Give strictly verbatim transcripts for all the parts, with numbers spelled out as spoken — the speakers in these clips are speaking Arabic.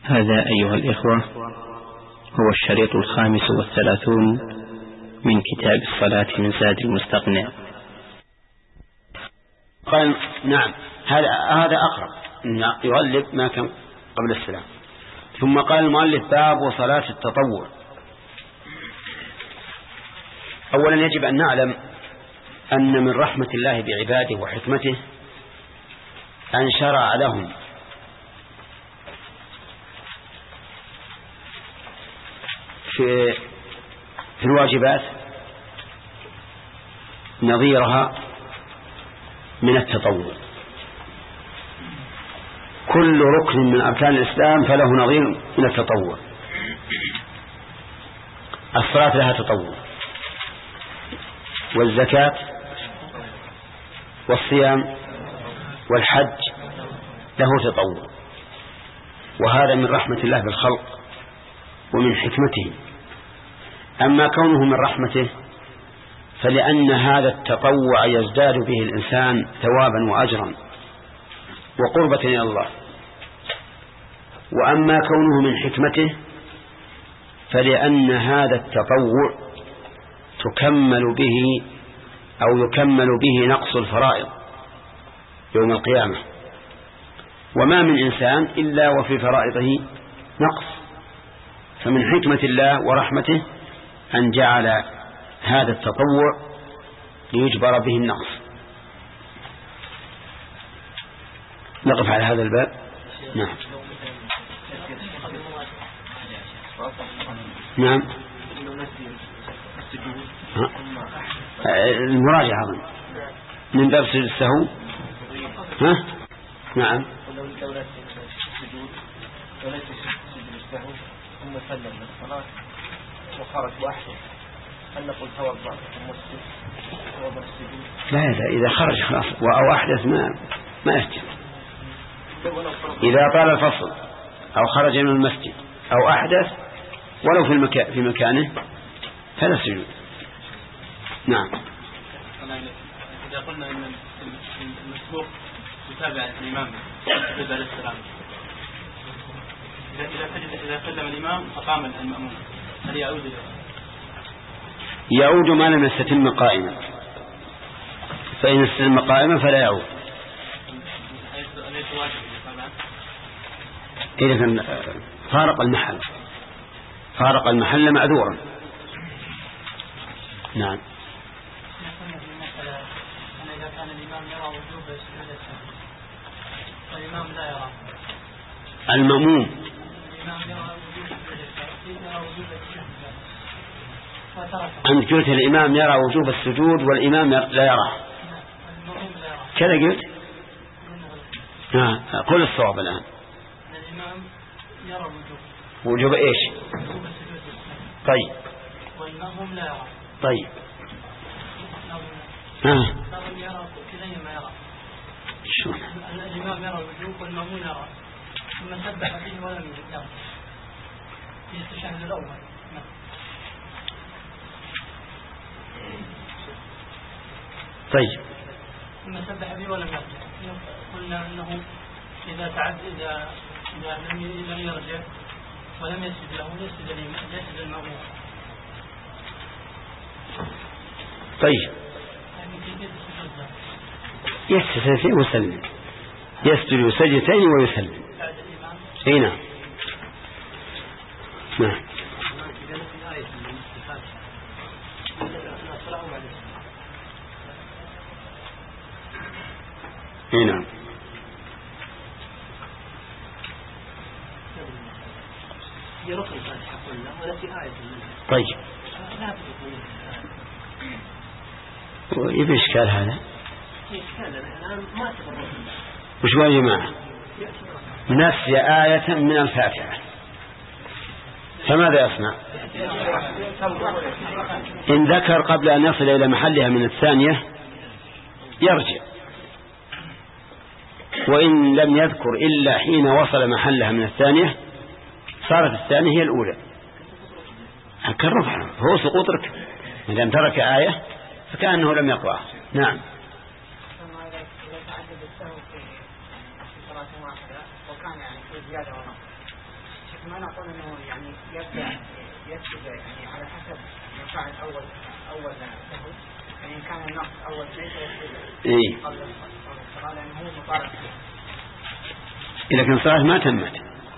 هذا أيها الإخوة هو الشريط الخامس والثلاثون من كتاب الصلاة من زاد المستقنع. قال نعم هذا هذا أقرب يغلب ما كان قبل السلام. ثم قال المؤلف باب وصلاة التطوع. أولا يجب أن نعلم أن من رحمة الله بعباده وحكمته أن شرع لهم في في الواجبات نظيرها من التطوع. كل ركن من أركان الإسلام فله نظير من التطوع. الصلاة لها تطوع، والزكاة والصيام والحج له تطوع، وهذا من رحمة الله بالخلق ومن حكمته. أما كونه من رحمته فلأن هذا التطوع يزداد به الإنسان ثوابا وأجرا وقربة إلى الله. وأما كونه من حكمته فلأن هذا التطوع تكمل به أو يكمل به نقص الفرائض يوم القيامة، وما من إنسان إلا وفي فرائضه نقص. فمن حكمة الله ورحمته أن جعل هذا التطوع ليجبر به النقص. نقف على هذا الباب. نعم نعم المراجعة من درس السهو. ها نعم ثم سلم من الصلاة وخرج وحده هل نقول توضأ ومسجد توضأ السجود؟ لا لا إذا خرج خلاص أو أحدث ما ما يسجد. إذا طال الفصل أو خرج من المسجد أو أحدث ولو في المكان في مكانه فلا سجود. نعم. إذا قلنا إن المسبوق يتابع الإمام بعد السلام، إذا إذا سلم الإمام أقام المأموم هل يعود له؟ يعود ما لم يستتم قائما، فإن استتم قائما فلا يعود. إذا فارق المحل فارق المحل معذورا. نعم. إذا كان الإمام يرى وجوب السجود والإمام لا يرى، المأموم أنت قلت الإمام يرى وجوب السجود والإمام لا يرى، كذا قلت. ها قل الصواب الآن. الإمام يرى وجوب وجوب إيش؟ طيب والمأموم لا يرى. طيب ها يرى كليهما يرى. شو الإمام يرى وجوب والمأموم يرى، ثم سبح فيه ولم يجد في التشهد الأول. طيب ثم سبح به ولم يرجع. قلنا أنه إذا تعد إذا إذا لم يرجع ولم يسجد له يسجد المأموم. طيب يسجد ويسلم، يسجد سجدتين ويسلم. هنا نعم. هنا طيب يبي إشكال هذا. وش هو يا جماعة؟ نسي آية من الفاتحة فماذا يصنع؟ إن ذكر قبل أن يصل إلى محلها من الثانية يرجع، وإن لم يذكر إلا حين وصل محلها من الثانية صارت الثانية هي الأولى. هكررها هو سقوط ركب، إذا ترك آية فكأنه لم يقرأ. نعم. شيخ ما نقول انه يعني يبدا يكتب يعني على حسب مقاعد اول اول سهو، يعني ان كان النقص اول ليس اي قبل الصلاه لانه هو مطالب به. اذا كان الصلاه ما تمت،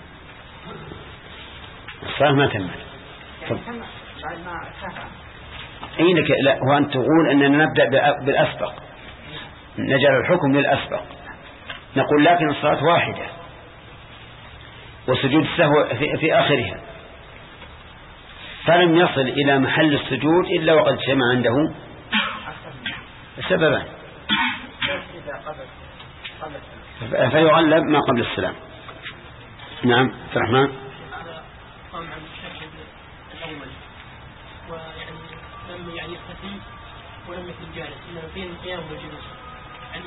الصلاه ما تمت يعني تمت بعد ما ارتفع. اي لك لا، هو ان تقول اننا نبدا بالاسبق، نجعل الحكم للاسبق، نقول لكن الصلاه واحده وسجود السهو في, في آخرها، فلم يصل إلى محل السجود إلا وقد جمع عنده سببا، فيغلب ما قبل السلام. نعم عبد الرحمن. هذا قام عن الشك الأول، ويعني لم يعني يختفي ولم يكن جالس، إنه بين القيام والجلوس، يعني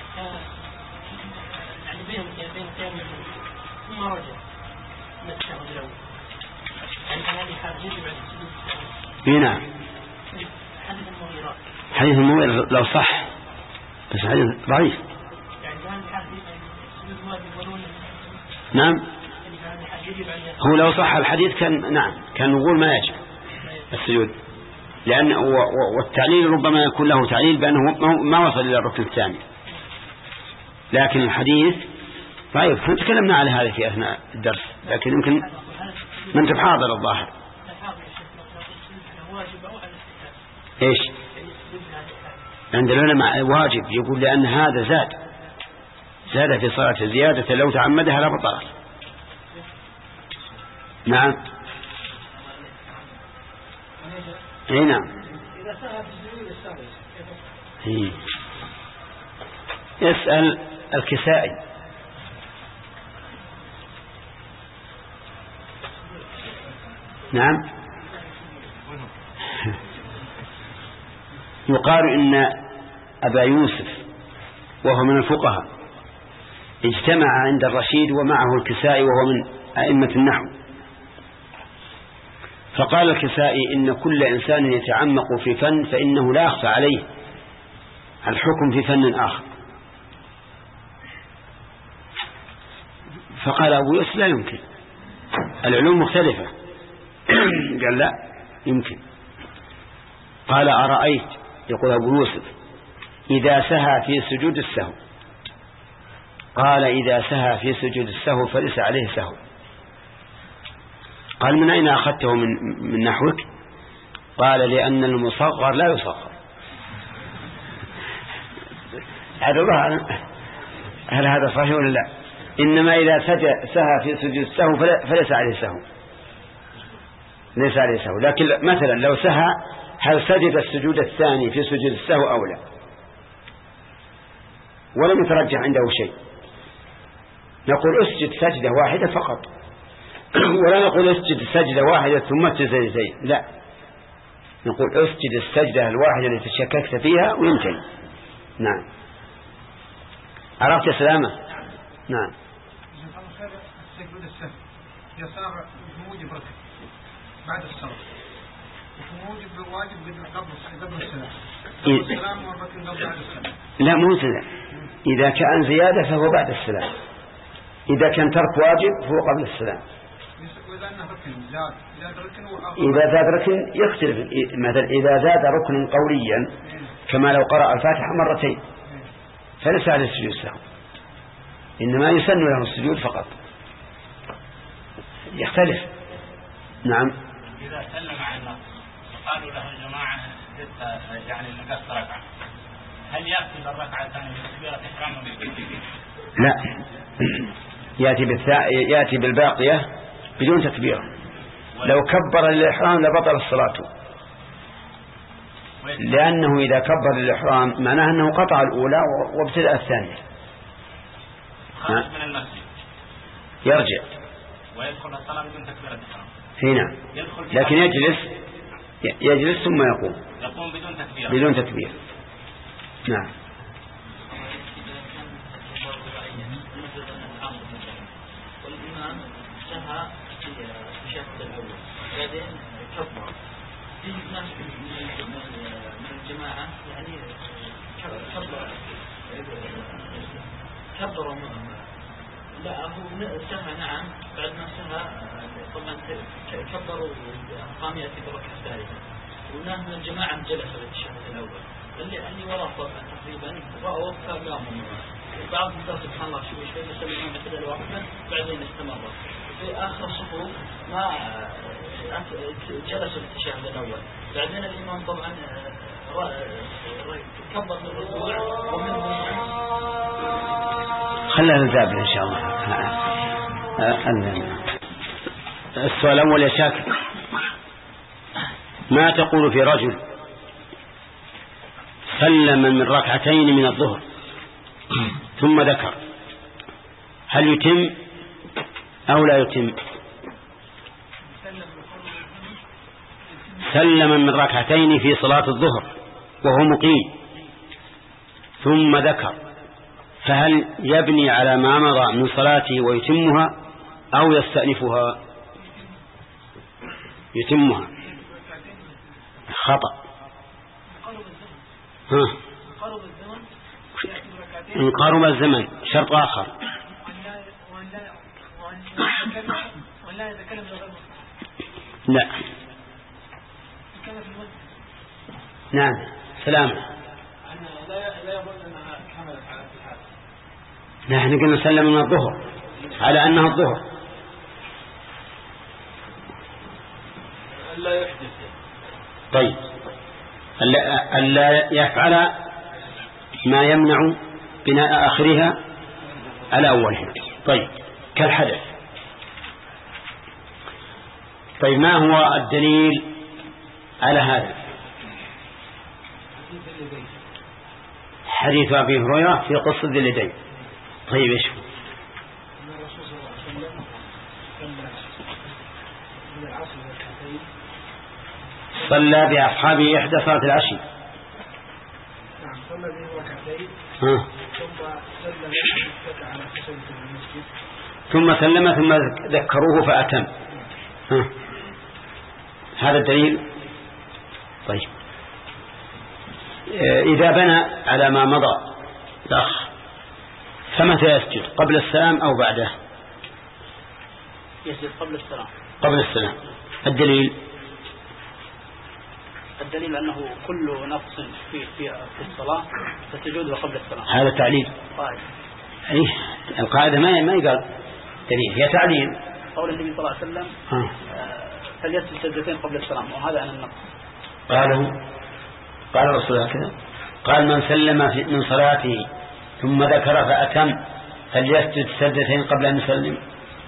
يعني بين بين القيام والجلوس ثم رجع التشهد الأول، يعني هذه حال يجب على السجود. نعم. حديث المغيرة. حديث المغيرة لو صح، بس حديث ضعيف. يعني هذه حال السجود واجب ولو. نعم. هو لو صح الحديث كان نعم كان نقول ما يجب السجود، لأن والتعليل ربما يكون له تعليل بأنه ما وصل إلى الركن الثاني، لكن الحديث طيب احنا تكلمنا على هذا في أثناء الدرس، لكن يمكن ما انت بحاضر الظاهر. ايش عند العلماء واجب، يقول لأن هذا زاد زاد في صلاة زيادة لو تعمدها لا بطلت. نعم اي نعم. يسأل الكسائي. نعم. يقال إن أبا يوسف وهو من الفقهاء اجتمع عند الرشيد ومعه الكسائي وهو من أئمة النحو، فقال الكسائي إن كل إنسان يتعمق في فن فإنه لا يخفى عليه الحكم في فن آخر. فقال أبو يوسف لا يمكن، العلوم مختلفة. قال لا يمكن. قال أرأيت، يقول أبو يوسف، إذا سهى في سجود السهو، قال إذا سهى في سجود السهو فليس عليه سهو. قال من أين أخذته من, من نحوك؟ قال لأن المصغر لا يصغر. هذا الله هل هذا صحيح ولا لا؟ إنما إذا سهى في سجود السهو فليس عليه سهو، ليس عليه سهو. لكن مثلا لو سهى هل سجد السجود الثاني في سجود السهو أو لا، ولم يترجح عنده شيء، نقول اسجد سجدة واحدة فقط، ولا نقول اسجد سجدة واحدة ثم سجدتين، لا، نقول اسجد السجدة الواحدة التي تشككت فيها ويمكن. نعم عرفت سلامة. نعم. السجود السهو يصار موجب ركن بعد الصلاة، موجب بالواجب قبل قبل السلام، قبل السلام والركن قبل بعد السلام. لا مو سلام، إذا كان زيادة فهو بعد السلام، إذا كان ترك واجب فهو قبل السلام. إذا زاد ركن يختلف، مثلا إذا زاد ركن قوليا كما لو قرأ الفاتحة مرتين فليس عليه السجود السهو، إنما يسن له السجود فقط، يختلف. نعم. إذا سلم عن النص وقالوا له الجماعة يعني نقص ركعة، هل يأتي بالركعة الثانية بتكبيرة إحرام؟ لا، يأتي بالثا... يأتي بالباقية بدون تكبير. لو كبر للإحرام لبطل الصلاة، لأنه إذا كبر للإحرام معناه أنه قطع الأولى وابتدأ الثانية. خارج من المسجد يرجع ويدخل الصلاة بدون تكبيرة إحرام. هنا لكن يجلس يجلس ثم يقوم يقوم بدون تكبير بدون تكبير. نعم. والإمام سهى في الشهر الأول بعدين كبر، في ناس من الجماعة يعني كبر كبروا لا هو سهى نعم بعد ما سهى طبعا كبروا قام يأتي بركعة الثالثة وناس من الجماعة جلسوا للتشهد الأول اللي اللي وراء طبعا تقريبا رأوا فقاموا بعض الناس سبحان الله شوي شوي بس الإمام اعتدل وقفا بعدين استمر في آخر الصفوف ما جلسوا للتشهد الأول بعدين الإمام طبعا كبر من الركوع ومنهم خلنا نتابع إن شاء الله. السؤال الأول يا شاكر، ما تقول في رجل سلم من ركعتين من الظهر ثم ذكر، هل يتم أو لا يتم؟ سلم من ركعتين في صلاة الظهر وهو مقيم ثم ذكر، فهل يبني على ما مضى من صلاته ويتمها أو يستأنفها؟ يتمها. خطأ. ها. إن قارب الزمن شرط آخر. لا. نعم سلام. نحن قلنا سلم من الظهر على أنها الظهر. لا يحدث. طيب ألا يفعل ما يمنع بناء آخرها على أولها. طيب كالحدث. طيب ما هو الدليل على هذا؟ حديث أبي هريرة في قصة ذي اليدين. طيب ايش هو؟ صلى بأصحابه إحدى صلاة العشي. نعم صلى به ركعتين ثم سلم ثم ذكروه فأتم. ها. هذا الدليل. طيب إذا بنى على ما مضى الأخ فمتى يسجد؟ قبل السلام أو بعده؟ يسجد قبل السلام. قبل السلام. الدليل الدليل أنه كل نقص في في في الصلاة فسجود قبل السلام. هذا تعليل. طيب. أيه القاعدة ما ما يقال دليل، هي تعليل. قول النبي صلى الله عليه وسلم فليسجد سجدتين قبل السلام وهذا عن النقص. قالوا قال الرسول هكذا، قال من سلم من صلاته ثم ذكر فأتم فليسجد سجدتين قبل أن يسلم.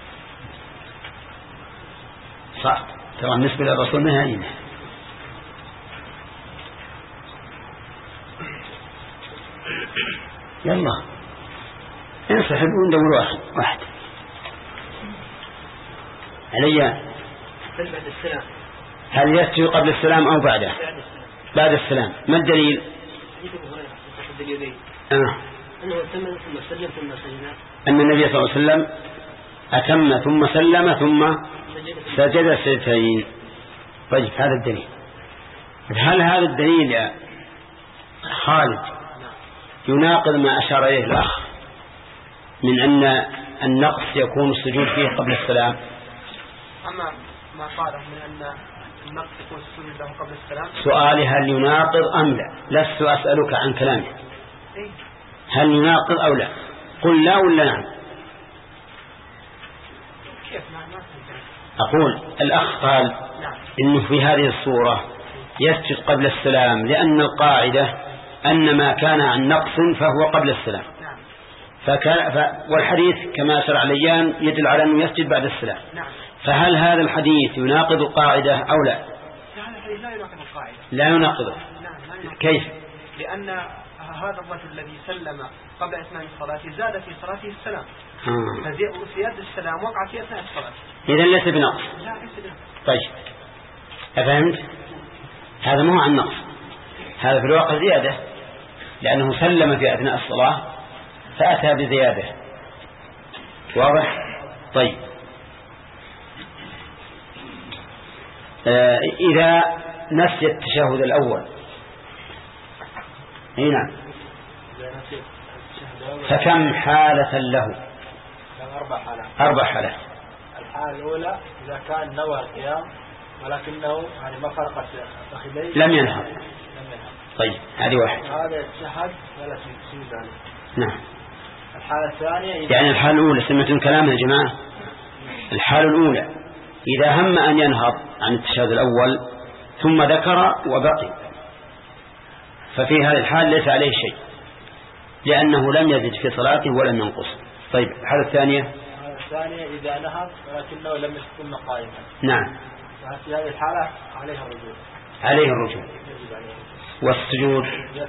صح. ترى بالنسبة للرسول ما هي. يلا انسحبوا ندور واحد واحد عليا. هل يسجد قبل السلام أو بعده؟ بعد السلام. ما الدليل؟ آه. أن النبي صلى الله عليه وسلم أتم ثم سلم ثم سجد سجدتين. طيب هذا الدليل. هل هذا الدليل يا خالد يناقض ما أشار إليه الأخ من أن النقص يكون السجود فيه قبل السلام؟ أما ما قاله من أن النقص يكون السجود له قبل السلام، سؤالي هل يناقض أم لا؟ لست أسألك عن كلامه. هل يناقض أو لا؟ قل لا ولا نعم. أقول الأخ قال إنه في هذه الصورة يسجد قبل السلام لأن القاعدة أن ما كان عن نقص فهو قبل السلام، فكان ف... والحديث كما شرع ليان يدل على أنه يسجد بعد السلام. فهل هذا الحديث يناقض القاعدة أو لا؟ لا يناقض القاعدة. لا يناقضه. كيف؟ لأن هذا الرجل الذي سلم قبل إتمام الصلاة زاد في صلاته السلام، فزيادة السلام وقع في أثناء الصلاة. إذن ليس بنقص. طيب أفهمت؟ هذا ما هو عن نقص، هذا في الواقع زيادة لأنه سلم في أثناء الصلاة فأتى بزيادة. واضح؟ طيب آه إذا نسي التشهد الأول هنا فكم حالة له؟ أربع حالات. أربع حالات. الحالة الأولى إذا كان نوى القيام ولكنه يعني ما فرقت فخذيه لم ينهض. لم ينهض. طيب هذه واحد. هذا يتشهد ولا سجود عليه. نعم. الحالة الثانية يعني الحالة الأولى سمعتم كلام يا جماعة؟ الحالة الأولى إذا هم أن ينهض عن التشهد الأول ثم ذكر وبقي، ففي هذه الحال ليس عليه شيء لأنه لم يزد في صلاته ولم ينقص. طيب الحالة الثانية؟ الحالة الثانية إذا نهض ولكنه لم يكن قائما. نعم. في هذه الحالة عليه الرجوع. عليه الرجوع. والسجود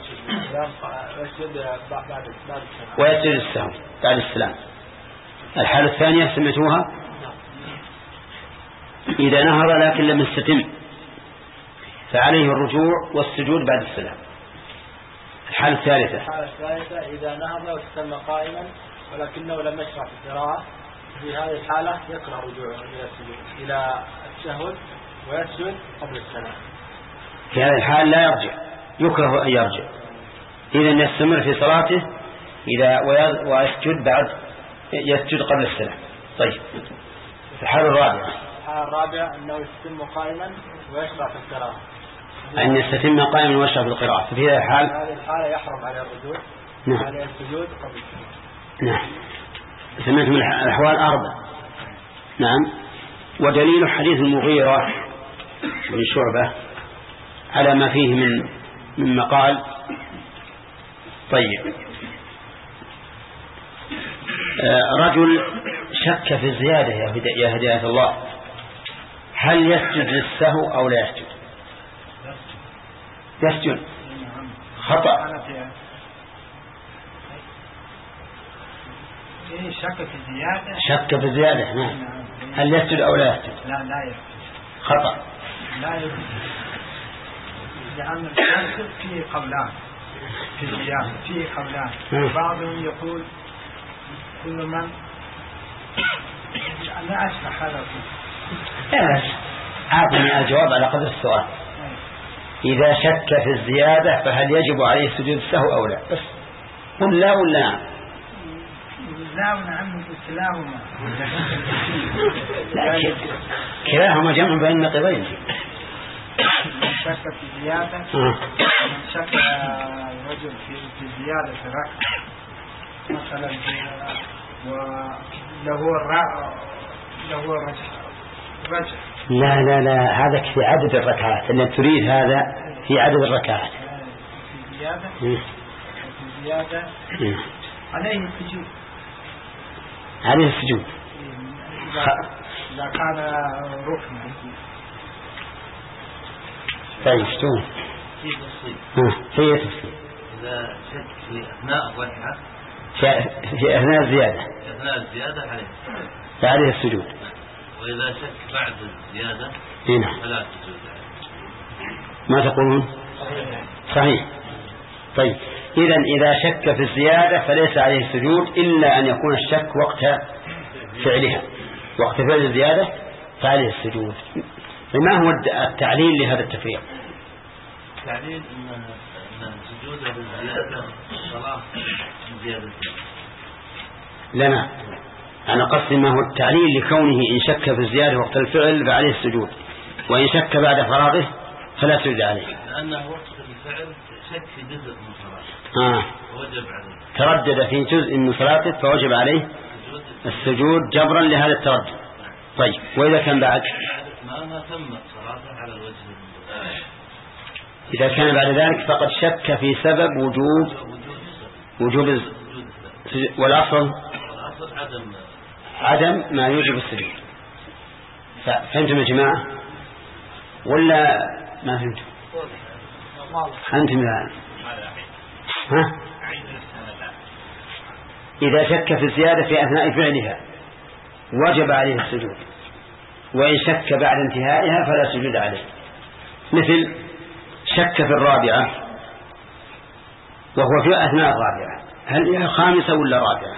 ويسجد بعد السلام. ويسجد السهو بعد السلام. الحالة الثانية سمعتوها؟ إذا نهض لكن لم يستتم فعليه الرجوع والسجود بعد السلام. الحالة الثالثة الحالة الثالثة إذا نهض واستتم قائما ولكنه لم يشرع في القراءة، في هذه الحالة يكره رجوعه إلى السجود إلى التشهد ويسجد قبل السلام. في هذه الحال لا يرجع، يكره أن يرجع، إذن يستمر في صلاته إذا ويسجد بعد يسجد قبل السلام. طيب الحالة الرابعة الحالة الرابعة أنه يستتم قائما ويشرع في القراءة. أن يستتم قائما ويشرع في القراءة، في هذه الحال هذه الحالة يحرم عليه الرجوع. نعم. عليه السجود قبل السلام. نعم. سمعتم الأحوال أربع. نعم. ودليل حديث المغيرة بن شعبة على ما فيه من من مقال. طيب آه رجل شك في الزيادة يا هداية الله، هل يسجد للسهو أو لا يسجد؟ يسجد. خطأ. شك في الزيادة. شك في الزيادة. نعم. هل يسجد أو لا يسجد؟ لا لا يسجد. خطأ. لا يسجد لأن الشك فيه قولان في الزيادة، فيه قولان. بعضهم يقول كل من لا أشرح هذا لا أعطني الجواب على قدر السؤال. إذا شك في الزيادة فهل يجب عليه سجود السهو أو لا؟ بس قل لا ولا نعم. لا ونعم كلاهما. لا كلاهما جمع بين النقيضين. شك في الزيادة. شك الرجل في زيادة ركعة مثلا وله الرا له رجع. لا لا لا هذا في عدد الركعات، أنك تريد هذا في عدد الركعات. في زيادة. في زيادة. عليه السجود. عليه السجود. إذا كان ركن. طيب شلون؟ في تفصيل. في تفصيل. إذا شك في أثناء الركعة. في أثناء الزيادة. في أثناء الزيادة عليه. عليه السجود. وإذا شك بعد الزيادة هنا. فلا سجود عليه. ما تقولون؟ صحيح. طيب إذا إذا شك في الزيادة فليس عليه السجود إلا أن يكون الشك وقت فعلها، وقت فعل الزيادة فعليه السجود. ما هو التعليل لهذا التفريق؟ التعليل أن السجود بالزيادة صلاة زيادة. لنا أنا قصدي ما هو التعليل لكونه إن شك في الزيادة وقت الفعل فعليه السجود، وإن شك بعد فراغه فلا سجود عليه. لأنه وقت الفعل شك في جزء من صلاته. آه. وجب عليه. تردد في جزء من صلاته فوجب عليه السجود جبرا لهذا التردد. طيب وإذا كان بعد ما تمت صلاته على الوجه. إذا كان بعد ذلك فقد شك في سبب وجوب وجوب والأصل عدم عدم ما يوجب السجود. فهمتم يا جماعة ولا ما فهمتم؟ أنتم الآن ها؟ إذا شك في الزيادة في أثناء فعلها وجب عليه السجود، وإن شك بعد انتهائها فلا سجود عليه. مثل شك في الرابعة وهو في أثناء الرابعة، هل هي خامسة ولا رابعة؟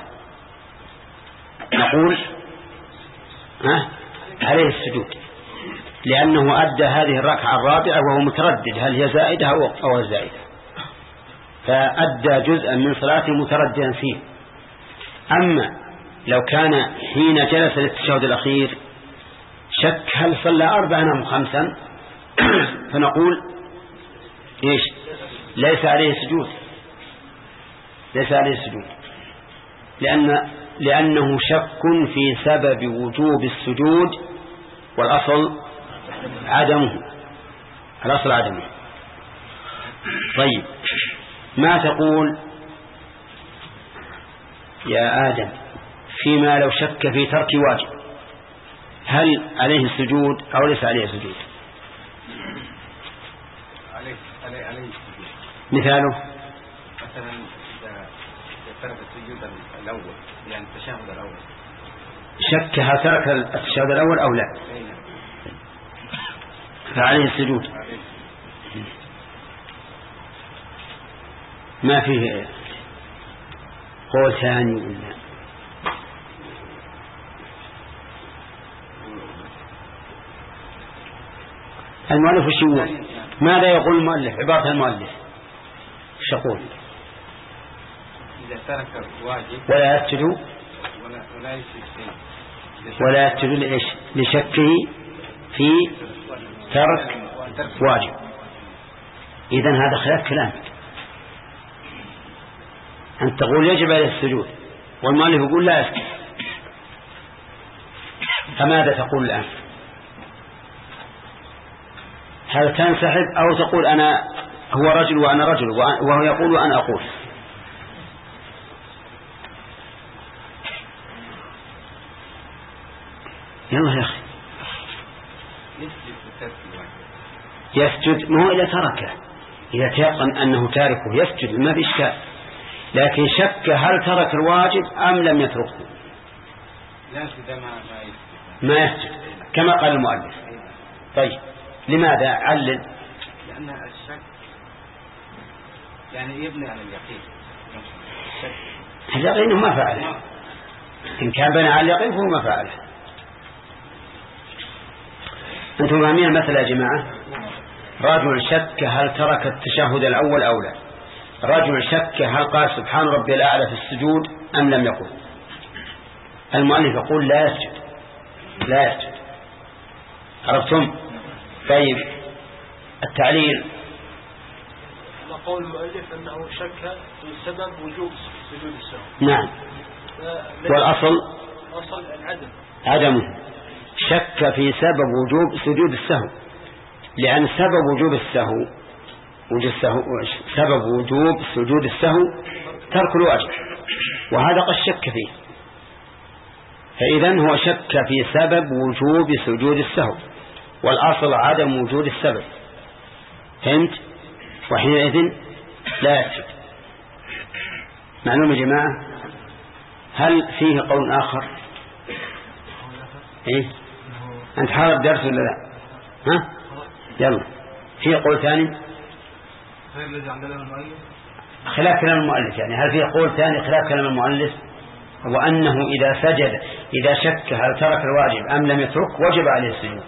نقول ها عليه السجود لأنه أدى هذه الركعة الرابعة وهو متردد هل هي زائدة أو زائدة، فأدى جزءا من صلاته مترددا فيه. أما لو كان حين جلس للتشهد الأخير شك هل صلى أربعا أم خمسا فنقول إيش ليس عليه سجود ليس عليه سجود لأن لأنه شك في سبب وجوب السجود والأصل عدمه الأصل عدمه. طيب ما تقول يا آدم فيما لو شك في ترك واجب هل عليه السجود أو ليس عليه السجود؟ عليه عليه عليه السجود. مثاله مثلا إذا ترك السجود الأول يعني التشهد الأول شك هل ترك التشهد الأول أو لا فعليه السجود ما فيه قول ثاني ولا المؤلف وش يقول؟ ماذا يقول المؤلف؟ عبارة المؤلف وش يقول؟ إذا ترك واجب ولا يسجد ولا ولا يسجد ولا يسجد لإيش؟ لشكه في ترك واجب. إذن هذا خلاف كلام. أنت تقول يجب عليه السجود والمؤلف يقول لا يسجد فماذا تقول الآن؟ هل تنسحب أو تقول أنا هو رجل وأنا رجل وهو يقول وأنا أقول؟ يلا يا أخي يسجد ما هو إذا تركه إذا تيقن أنه تاركه يسجد ما في إشكال لكن شك هل ترك الواجب أم لم يتركه ما يسجد كما قال المؤلف. طيب لماذا علل؟ لأن الشك يعني يبني على اليقين اليقين ما فعله إن كان بنى على اليقين فهو ما فعله. أنتم فاهمين المثل يا جماعة؟ رجل شك هل ترك التشهد الأول أو لا رجل شك هل قال سبحان ربي الأعلى في السجود أم لم يقل المؤلف يقول لا يسجد لا يسجد عرفتم؟ طيب التعليل قول المؤلف أنه شك في سبب وجوب سجود السهو نعم والأصل أصل العدم عدمه شك في سبب وجوب سجود السهو لأن سبب وجوب السهو وجوب السهو سبب وجوب سجود السهو ترك الواجب وهذا قد شك فيه فإذن هو شك في سبب وجوب سجود السهو والأصل عدم وجود السبب فهمت؟ وحينئذ لا يسجد. معلوم يا جماعة؟ هل فيه قول آخر؟ إيه؟ أنت حاضر الدرس ولا لا؟ ها؟ يلا فيه قول ثاني خلاف كلام المؤلف يعني هل فيه قول ثاني خلاف كلام المؤلف وأنه إذا سجد إذا شك هل ترك الواجب أم لم يترك وجب عليه السجود.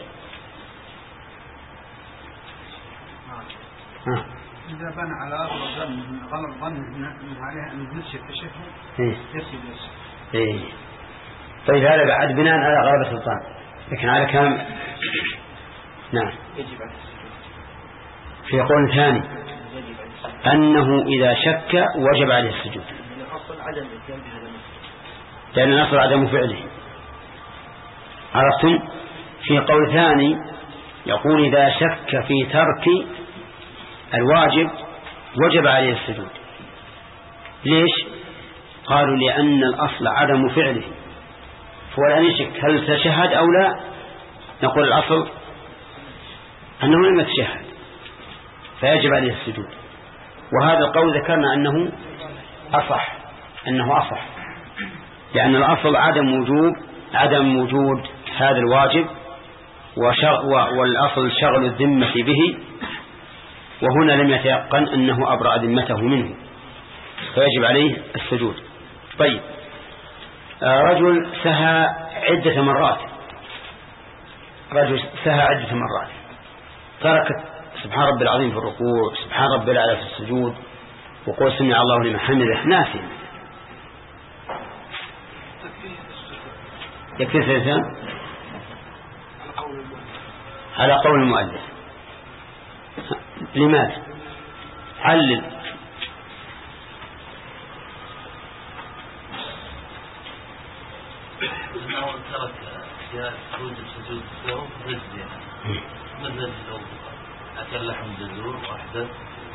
ها. إذا بنى على غلط ظن من عليه أن ينسي التشهد يسجد يسجد. إيه. طيب هذا بعد بناء على غلبة الظن لكن على كلام نعم يجب عليه السجود. في قول ثاني أنه إذا شك وجب عليه السجود لأن الأصل عدم فعله. عرفتم؟ في قول ثاني يقول إذا شك في ترك الواجب وجب عليه السجود. ليش؟ قالوا لأن الأصل عدم فعله فهو الآن يشك هل تشهد أو لا نقول الأصل أنه لم يتشهد فيجب عليه السجود وهذا القول ذكرنا أنه أصح أنه أصح لأن الأصل عدم وجوب عدم وجود هذا الواجب والأصل شغل الذمة به وهنا لم يتيقن أنه أبرأ ذمته منه فيجب عليه السجود. طيب رجل سهى عدة مرات رجل سهى عدة مرات تركت سبحان ربي العظيم في الركوع سبحان ربي الأعلى في السجود وقول سمع الله لمن حمده ناسي يكفي سجدتان على قول المؤلف. لماذا؟ علل. إنه ترك أشياء توجب سجود السهو رجزية مثل لو أكل لحم جزور وأحدث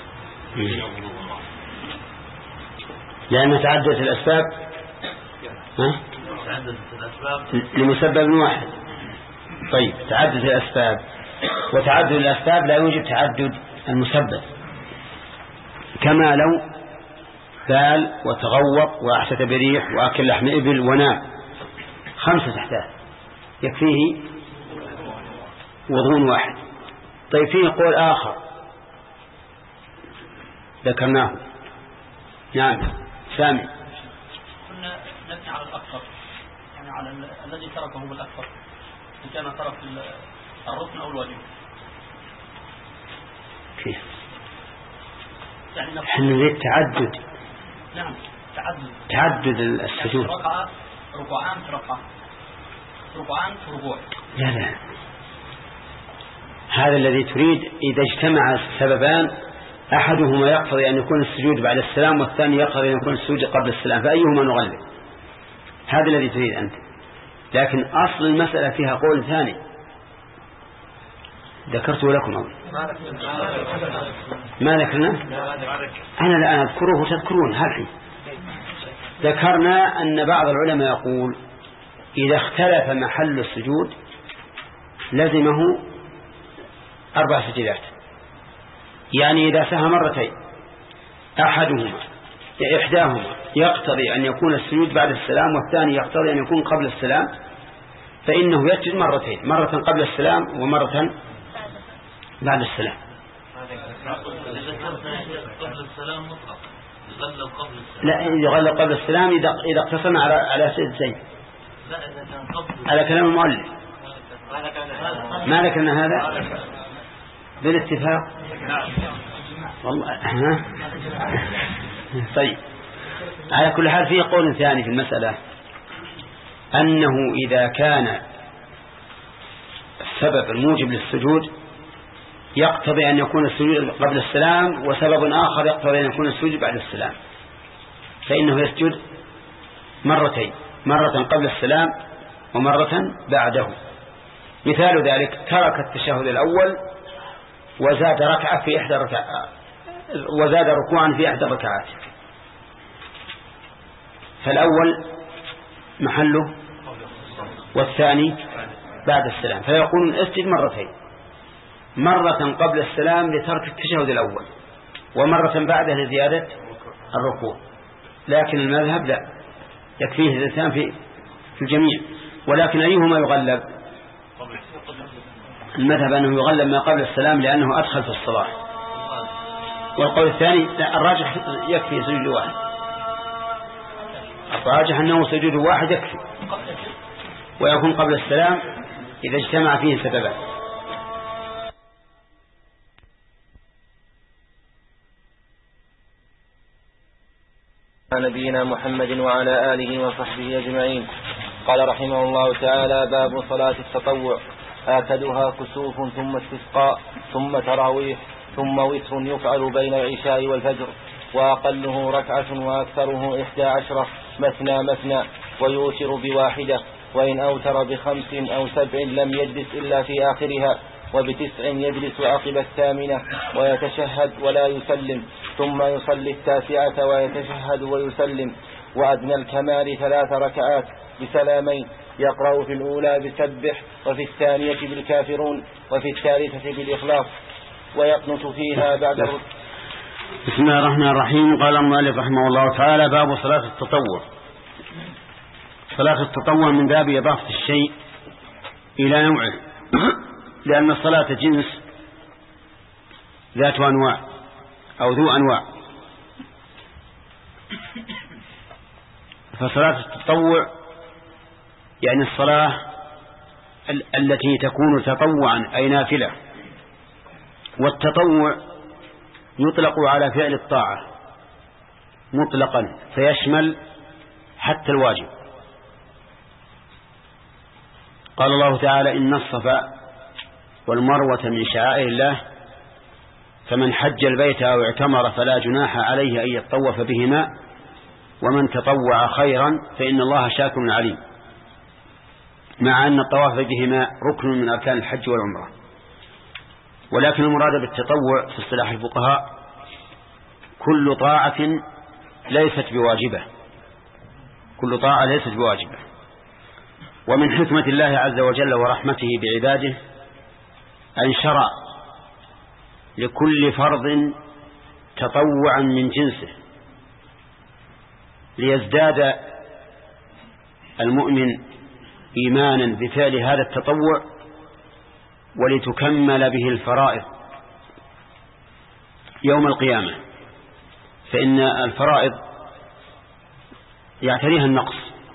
لأن تعددت الأسباب ها؟ تعددت الأسباب لمسبب واحد. طيب تعدد الأسباب، وتعدد الأسباب لا يوجب تعدد المسبب، كما لو بال وتغوط وأحسد بريح وأكل لحم إبل ونام، خمسة أحداث يكفيه وضوء واحد. طيب فيه قول آخر ذكرناه. نعم سامي. كنا نبني على الأكثر، يعني على الذي تركه بالأكثر إن كان ترك الركن أو الواجب. كيف؟ يعني احنا نريد تعدد. نعم تعدد تعدد السجود. يعني ركعة ركوعان في ركعة، ركوعان في ركوع. لا لا، هذا الذي تريد إذا اجتمع السببان أحدهما يقتضي أن يكون السجود بعد السلام والثاني يقتضي أن يكون السجود قبل السلام، فأيهما نغلب؟ هذا الذي تريد أنت. لكن أصل المسألة فيها قول ثاني ذكرته لكم أول. ما ذكرنا؟ أنا لا أذكره وتذكرون. هل ذكرنا أن بعض العلماء يقول إذا اختلف محل السجود لزمه أربع سجدات، يعني إذا سهى مرتين أحدهما إحداهما يقتضي أن يكون السجود بعد السلام والثاني يقتضي أن يكون قبل السلام، فإنه يسجد مرتين، مرة قبل السلام ومرة بعد السلام. لا يغلق قبل السلام إذا إذا اقتصرنا على على سجدتين على كلام المؤلف. ما ذكرنا هذا بالاتفاق والله. ها طيب على كل حال فيه قول ثاني في المسألة، أنه إذا كان السبب الموجب للسجود يقتضي أن يكون السجود قبل السلام وسبب آخر يقتضي أن يكون السجود بعد السلام، فإنه يسجد مرتين، مرة قبل السلام ومرة بعده. مثال ذلك ترك التشهد الأول وزاد ركعة في إحدى ركعات، وزاد ركوعا في إحدى الركعات، فالأول محله والثاني بعد السلام، فيقول اسجد مرتين، مرة قبل السلام لترك التشهد الأول ومرة بعده لزيادة الركوع. لكن المذهب لا، يكفيه الإنسان في في الجميع. ولكن أيهما يغلب؟ المذهب أنه يغلب ما قبل السلام لأنه أدخل في الصلاة، والقول الثاني لا، الراجح يكفي سجود واحد، الراجح أنه سجود واحد يكفي ويكون قبل السلام إذا اجتمع فيه سببان. نبينا محمد وعلى آله وصحبه أجمعين. قال رحمه الله تعالى: باب صلاة التطوع. آكدها كسوف ثم استسقاء ثم تراويح ثم وتر يفعل بين العشاء والفجر، وأقله ركعة وأكثره إحدى عشرة مثنى مثنى، ويوتر بواحدة، وإن أوتر بخمس أو سبع لم يجلس إلا في آخرها، وبتسع يجلس عقب الثامنة ويتشهد ولا يسلم، ثم يصلي التاسعة ويتشهد ويسلم. وأدنى الكمال ثلاث ركعات بسلامين، يقرأ في الأولى بسبح، وفي الثانية بالكافرون، وفي الثالثة بالإخلاص، ويقنت فيها بعد. بسم الله الرحمن الرحيم. قال المؤلف رحمه الله تعالى: باب صلاة التطوع. صلاة التطوع من باب إضافة الشيء إلى نوعه، لأن الصلاة جنس ذات أنواع أو ذو أنواع، فصلاة التطوع يعني الصلاة التي تكون تطوعا أي نافلة. والتطوع يطلق على فعل الطاعة مطلقا، فيشمل حتى الواجب. قال الله تعالى إن الصفا والمروة من شعائر الله فمن حج البيت أو اعتمر فلا جناح عليه أن يطوف بهما ومن تطوع خيرا فإن الله شاكر عليم، مع أن الطواف بهما ركن من أركان الحج والعمرة. ولكن المراد بالتطوع في اصطلاح الفقهاء كل طاعة ليست بواجبة، كل طاعة ليست بواجبة. ومن حكمة الله عز وجل ورحمته بعباده أن شرع لكل فرض تطوعا من جنسه ليزداد المؤمن إيمانا بفعل هذا التطوع ولتكمل به الفرائض يوم القيامة، فإن الفرائض يعتريها النقص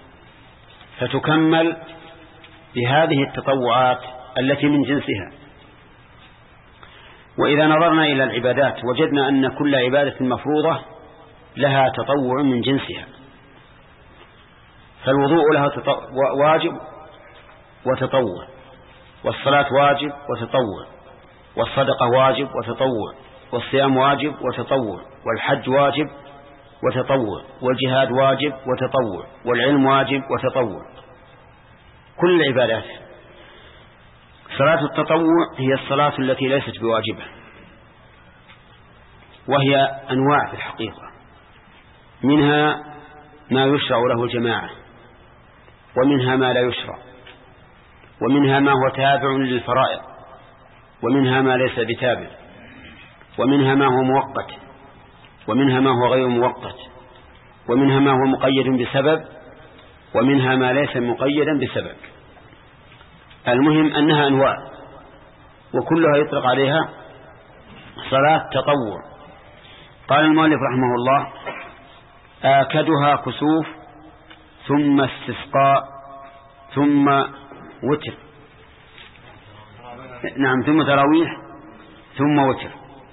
فتكمل بهذه التطوعات التي من جنسها. وإذا نظرنا إلى العبادات وجدنا أن كل عبادة مفروضة لها تطوع من جنسها، فالوضوء له واجب وتطوع، والصلاة واجب وتطوع، والصدقة واجب وتطوع، والصيام واجب وتطوع، والحج واجب وتطوع، والجهاد واجب وتطوع، والعلم واجب وتطوع، كل العبادات. صلاة التطوع هي الصلاة التي ليست بواجبة، وهي أنواع في الحقيقة، منها ما يشرع له الجماعة، ومنها ما لا يشرع، ومنها ما هو تابع للفرائض، ومنها ما ليس بتابع، ومنها ما هو مؤقت، ومنها ما هو غير مؤقت، ومنها ما هو مقيد بسبب، ومنها ما ليس مقيدا بسبب. المهم أنها أنواع وكلها يطلق عليها صلاة تطوع. قال المؤلف رحمه الله آكدها كسوف ثم استسقاء ثم وتر، نعم ثم تراويح ثم وتر.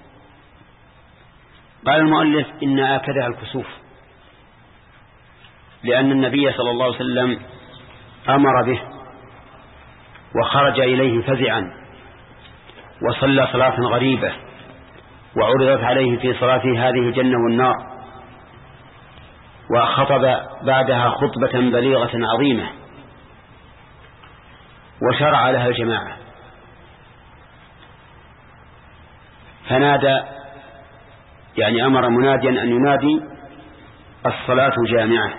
قال المؤلف إن آكدها الكسوف لأن النبي صلى الله عليه وسلم أمر به وخرج إليه فزعا وصلى صلاة غريبة وعرضت عليه في صلاته هذه الجنة والنار، وخطب بعدها خطبة بليغة عظيمة وشرع لها الجماعة، فنادى يعني أمر مناديا أن ينادي الصلاة جامعة،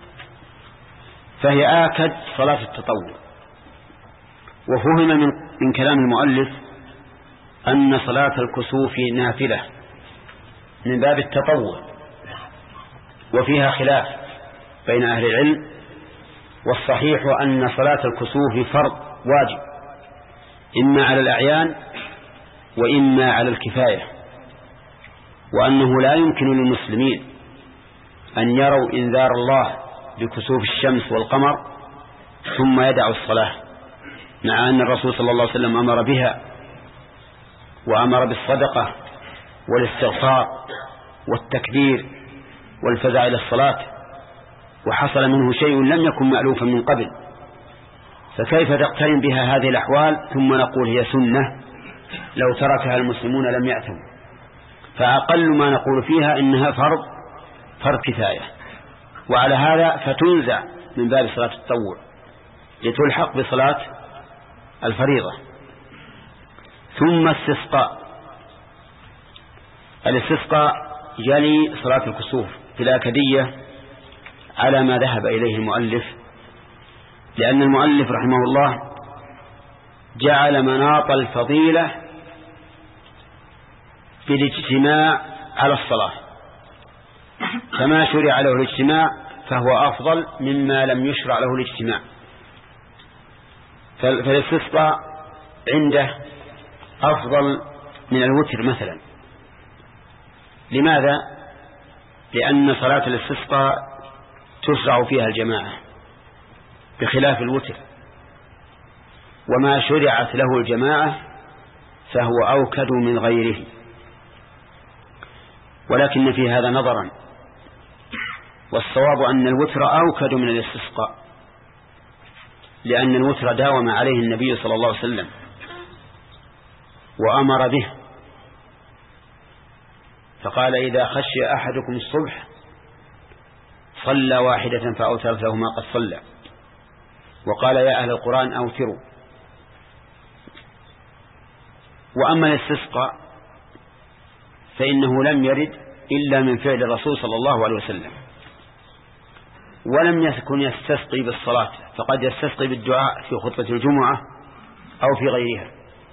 فهي آكد صلاة التطوع. وفهم من, من كلام المؤلف أن صلاة الكسوف نافلة من باب التطوع، وفيها خلاف بين أهل العلم، والصحيح أن صلاة الكسوف فرض واجب إما على الأعيان وإما على الكفاية، وأنه لا يمكن للمسلمين أن يروا إنذار الله بكسوف الشمس والقمر ثم يدعوا الصلاة، مع أن الرسول صلى الله عليه وسلم أمر بها وأمر بالصدقة والاستغفار والتكبير والفزع إلى الصلاة، وحصل منه شيء لم يكن مألوفا من قبل، فكيف تقترن بها هذه الأحوال ثم نقول هي سنة لو تركها المسلمون لم يأثموا؟ فأقل ما نقول فيها إنها فرض فرض كفاية، وعلى هذا فتنزع من باب صلاة التطوع لتلحق بصلاة الفريضة. ثم استسقاء، الاستسقاء يلي صلاة الكسوف في الآكدية على ما ذهب إليه المؤلف، لأن المؤلف رحمه الله جعل مناط الفضيلة في الاجتماع على الصلاة، فما شرع له الاجتماع فهو أفضل مما لم يشرع له الاجتماع. فالاستسقاء عنده أفضل من الوتر مثلا. لماذا؟ لأن صلاة الاستسقاء تشرع فيها الجماعة بخلاف الوتر، وما شرعت له الجماعة فهو أوكد من غيره. ولكن في هذا نظرا، والصواب أن الوتر أوكد من الاستسقاء، لأن الوتر داوم عليه النبي صلى الله عليه وسلم وأمر به، فقال إذا خشي أحدكم الصبح صلى واحدة فأوترت له ما قد صلى، وقال يا أهل القرآن أوتروا. وأما الاستسقاء فإنه لم يرد إلا من فعل الرسول صلى الله عليه وسلم، ولم يكن يستسقي بالصلاة، فقد يستسقي بالدعاء في خطبة الجمعة أو في غيرها.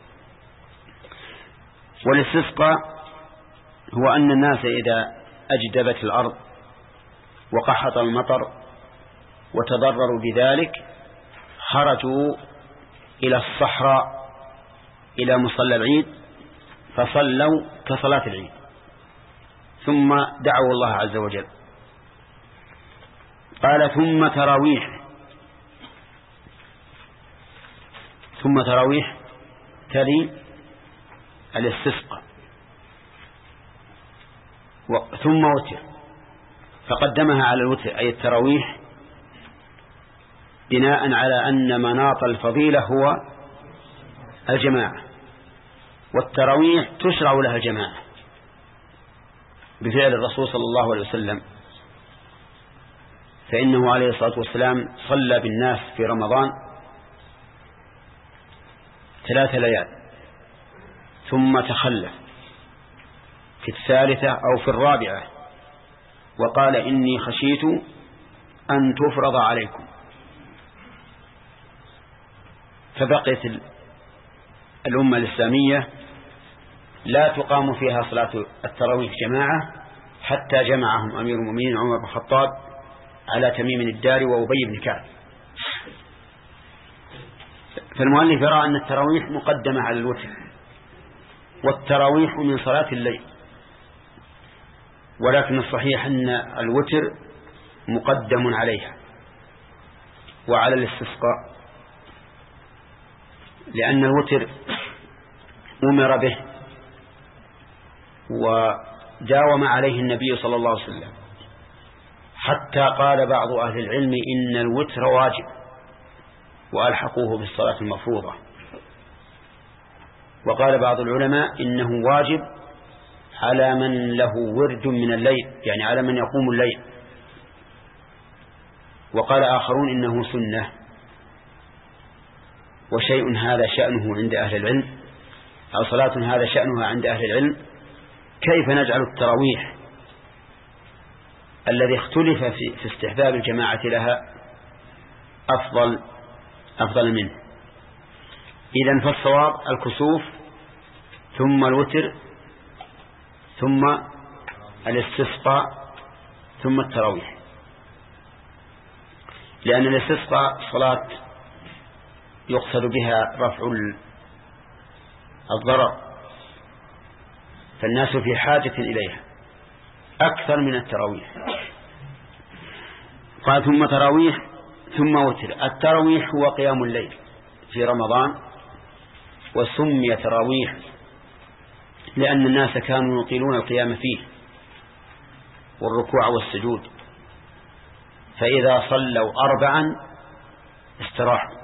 والاستسقاء هو أن الناس إذا أجدبت الأرض وقحط المطر وتضرروا بذلك خرجوا إلى الصحراء إلى مصلى العيد فصلوا كصلاة العيد، ثم دعوا الله عز وجل. قال ثم تراويح، ثم تراويح تلي الاستسقاء، ثم وتر، فقدمها على الوتر أي التراويح بناء على أن مناط الفضيلة هو الجماعة، والتراويح تشرع لها الجماعة بفعل الرسول صلى الله عليه وسلم، فإنه عليه الصلاة والسلام صلى بالناس في رمضان ثلاث ليال ثم تخلف في الثالثة أو في الرابعة وقال إني خشيت أن تفرض عليكم، فبقيت الأمة الإسلامية لا تقام فيها صلاة التراويح جماعة حتى جمعهم أمير المؤمنين عمر بن الخطاب على تميم الداري وأبي بن كعب. فالمؤلف يرى أن التراويح مقدمة على الوتر، والتراويح من صلاة الليل، ولكن الصحيح أن الوتر مقدم عليها وعلى الاستسقاء، لأن الوتر أمر به وداوم عليه النبي صلى الله عليه وسلم، حتى قال بعض أهل العلم إن الوتر واجب وألحقوه بالصلاة المفروضة، وقال بعض العلماء إنه واجب على من له ورد من الليل، يعني على من يقوم الليل، وقال آخرون إنه سنة. وشيء هذا شأنه عند أهل العلم، أو صلاة هذا شأنها عند أهل العلم، كيف نجعل التراويح الذي اختلف في استحباب الجماعة لها أفضل أفضل منه؟ إذن فالصواب الكسوف ثم الوتر ثم الاستسقاء ثم التراويح، لأن الاستسقاء صلاة يقصد بها رفع الضرر، فالناس في حاجة إليها أكثر من التراويح. قال ثم تراويح ثم وتر. التراويح هو قيام الليل في رمضان، وسمي تراويح لأن الناس كانوا يطيلون القيام فيه والركوع والسجود، فإذا صلوا أربعا استراحوا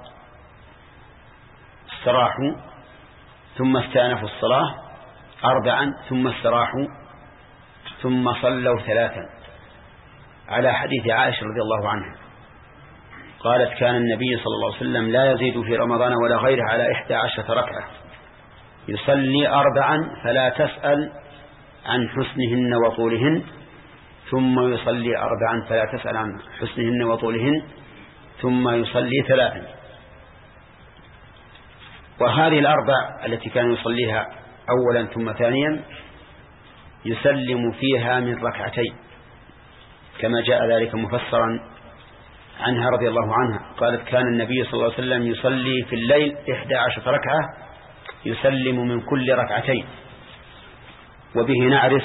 استراحوا ثم استأنفوا الصلاة أربعا ثم استراحوا ثم صلوا ثلاثا، على حديث عائشة رضي الله عنها قالت كان النبي صلى الله عليه وسلم لا يزيد في رمضان ولا غيره على إحدى عشرة ركعة، يصلي أربعا فلا تسأل عن حسنهن وطولهن، ثم يصلي أربعا فلا تسأل عن حسنهن وطولهن، ثم يصلي ثلاثا. وهذه الأربع التي كان يصليها أولا ثم ثانيا يسلم فيها من ركعتين، كما جاء ذلك مفسرا عنها رضي الله عنها قالت كان النبي صلى الله عليه وسلم يصلي في الليل إحدى عشرة ركعة يسلم من كل ركعتين. وبه نعرف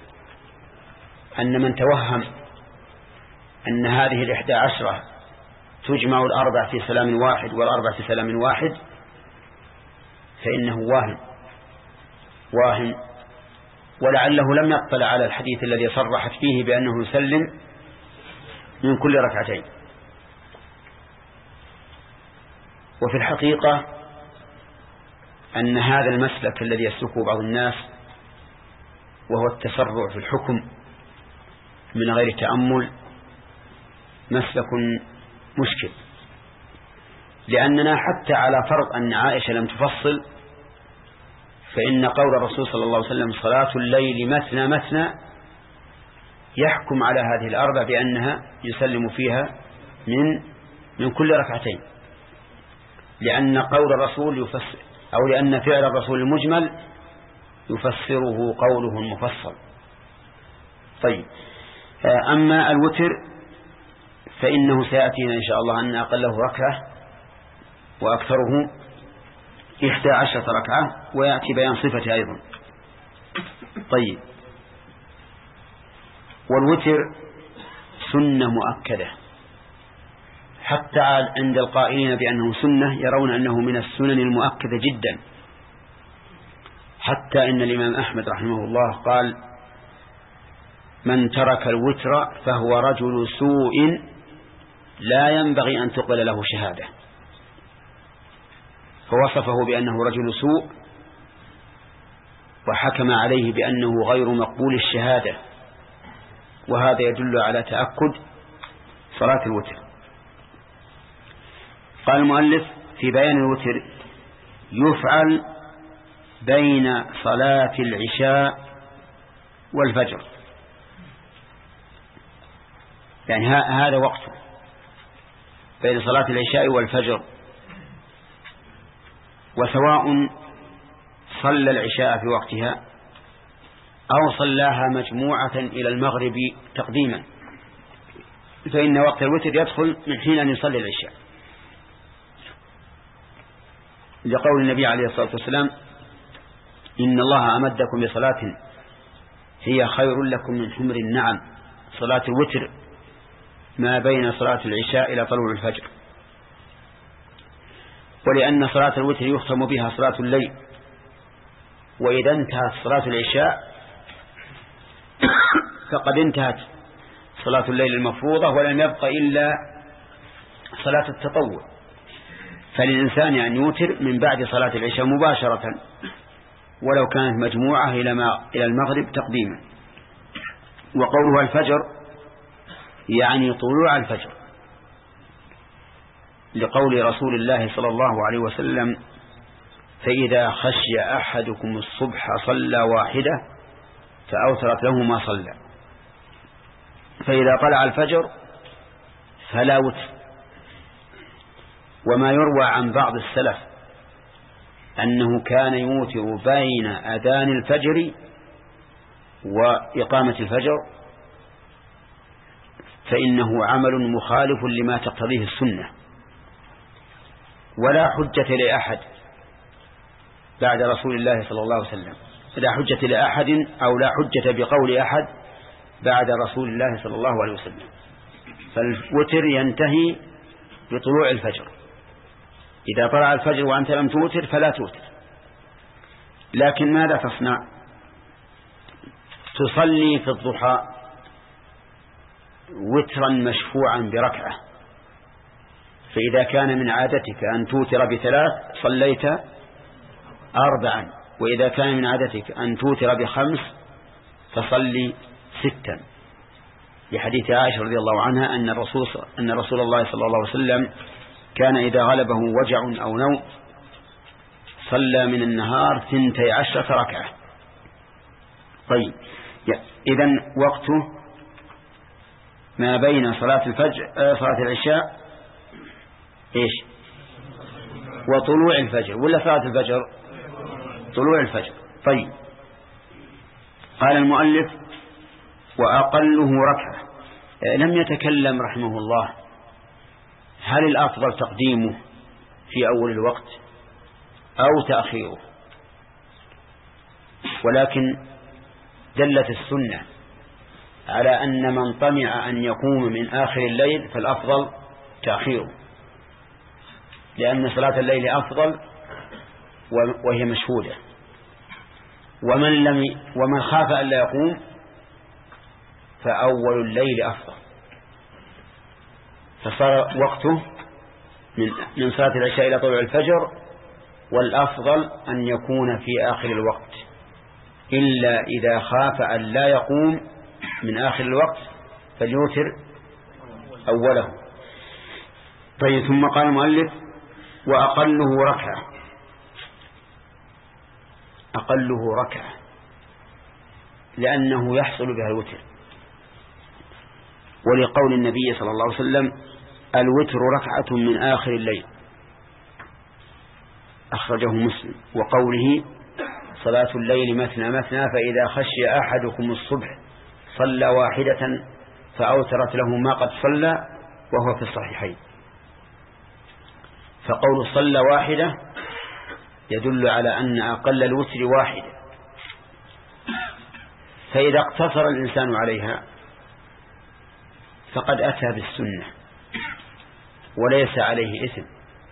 أن من توهم أن هذه الإحدى عشرة تجمع الأربع في سلام واحد والأربع في سلام واحد فإنه واهم واهم ولعله لم يطلع على الحديث الذي صرحت فيه بأنه يسلم من كل ركعتين. وفي الحقيقة أن هذا المسلك الذي يسلكه بعض الناس وهو التسرع في الحكم من غير تأمل مسلك مشكل، لأننا حتى على فرض أن عائشة لم تفصل فإن قول الرسول صلى الله عليه وسلم صلاة الليل مثنى مثنى يحكم على هذه الأربع بأنها يسلم فيها من من كل ركعتين، لأن قول الرسول يفسر أو لأن فعل الرسول المجمل يفسره قوله المفصل. طيب، أما الوتر فإنه سيأتينا إن شاء الله أن أقله ركعة وأكثره إحدى عشرة ركعة، ويأتي بيان صفته أيضا. طيب، والوتر سنة مؤكدة، حتى عند القائلين بأنه سنة يرون أنه من السنن المؤكدة جدا، حتى إن الإمام أحمد رحمه الله قال: من ترك الوتر فهو رجل سوء لا ينبغي أن تقبل له شهادة، فوصفه بأنه رجل سوء وحكم عليه بأنه غير مقبول الشهادة، وهذا يدل على تأكد صلاة الوتر. قال المؤلف في بيان الوتر: يفعل بين صلاة العشاء والفجر، يعني هذا وقته بين صلاة العشاء والفجر، وسواء صلى العشاء في وقتها أو صلاها مجموعة إلى المغرب تقديما، فإن وقت الوتر يدخل من حين أن يصلي العشاء، لقول النبي عليه الصلاة والسلام: إن الله أمدكم بصلاة هي خير لكم من حمر النعم، صلاة الوتر ما بين صلاة العشاء إلى طلوع الفجر. ولأن صلاة الوتر يختم بها صلاة الليل، وإذا انتهت صلاة العشاء فقد انتهت صلاة الليل المفروضة، ولم يبق إلا صلاة التطوع، فللإنسان أن يوتر من بعد صلاة العشاء مباشرة ولو كانت مجموعة إلى ما إلى المغرب تقديما. وقوله الفجر يعني طلوع الفجر، لقول رسول الله صلى الله عليه وسلم: فإذا خشي أحدكم الصبح صلى واحدة فأوترت له ما صلى، فإذا طلع الفجر فلا وتر. وما يروى عن بعض السلف أنه كان يوتر بين أذان الفجر وإقامة الفجر، فإنه عمل مخالف لما تقتضيه السنة، ولا حجة لأحد بعد رسول الله صلى الله عليه وسلم، لا حجة لأحد أو لا حجة بقول أحد بعد رسول الله صلى الله عليه وسلم. فالوتر ينتهي بطلوع الفجر، إذا طلع الفجر وأنت لم توتر فلا توتر. لكن ماذا تصنع؟ تصلي في الضحى وترا مشفوعا بركعة، فإذا كان من عادتك أن توتر بثلاث صليت أربعا، وإذا كان من عادتك أن توتر بخمس فصلي ستا، لحديث عائشة رضي الله عنها أن الرسول أن رسول الله صلى الله عليه وسلم كان إذا غلبه وجع أو نوم صلى من النهار ثنتي عشرة ركعة. طيب، إذن وقته ما بين صلاة الفجر صلاة العشاء إيش وطلوع الفجر، ولا صلاة الفجر طلوع الفجر. طيب، قال المؤلف: وأقله ركعة. لم يتكلم رحمه الله هل الأفضل تقديمه في أول الوقت أو تأخيره، ولكن دلت السنة على أن من طمع أن يقوم من آخر الليل فالأفضل تأخيره، لأن صلاة الليل أفضل وهي مشهودة. ومن لم ومن خاف أن لا يقوم فأول الليل أفضل، فصار وقته من من صلاة العشاء إلى طلوع الفجر، والأفضل أن يكون في آخر الوقت، إلا إذا خاف أن لا يقوم من آخر الوقت فليوتر أوله. طيب، ثم قال المؤلف: وأقله ركعة. أقله ركعة لأنه يحصل بها الوتر، ولقول النبي صلى الله عليه وسلم: الوتر ركعة من آخر الليل، أخرجه مسلم. وقوله: صلاة الليل مثنى مثنى، فإذا خشي أحدكم الصبح صلى واحدة فأوترت له ما قد صلى، وهو في الصحيحين. فقول صلى واحدة يدل على أن أقل الوتر واحدة، فإذا اقتصر الإنسان عليها فقد أتى بالسنة وليس عليه إثم.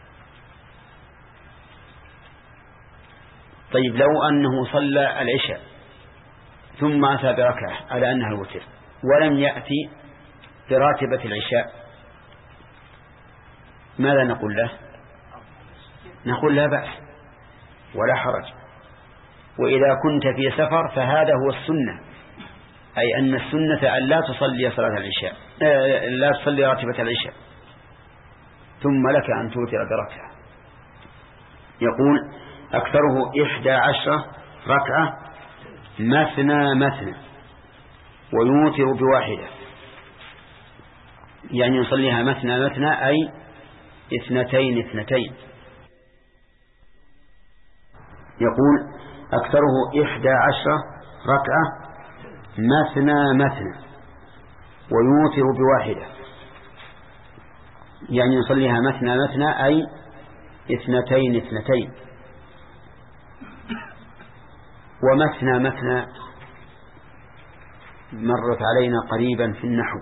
طيب، لو أنه صلى العشاء ثم أتى بركعة على أنها الوتر ولم يأتي براتبة العشاء، ماذا نقول له؟ نقول لا بأس ولا حرج. وإذا كنت في سفر فهذا هو السنة، أي أن السنة أن لا تصلي صلاة العشاء، لا تصلي راتبة العشاء ثم لك أن توتر بركعة. يقول: أكثره إحدى عشرة ركعة مثنى مثنى، ويوتر بواحدة، يعني يصليها مثنى مثنى أي اثنتين اثنتين. يقول: أكثره إحدى عشرة ركعة مثنى مثنى، ويوتر بواحدة، يعني يصليها مثنى مثنى أي اثنتين اثنتين. ومثنى مثنى مرت علينا قريبا في النحو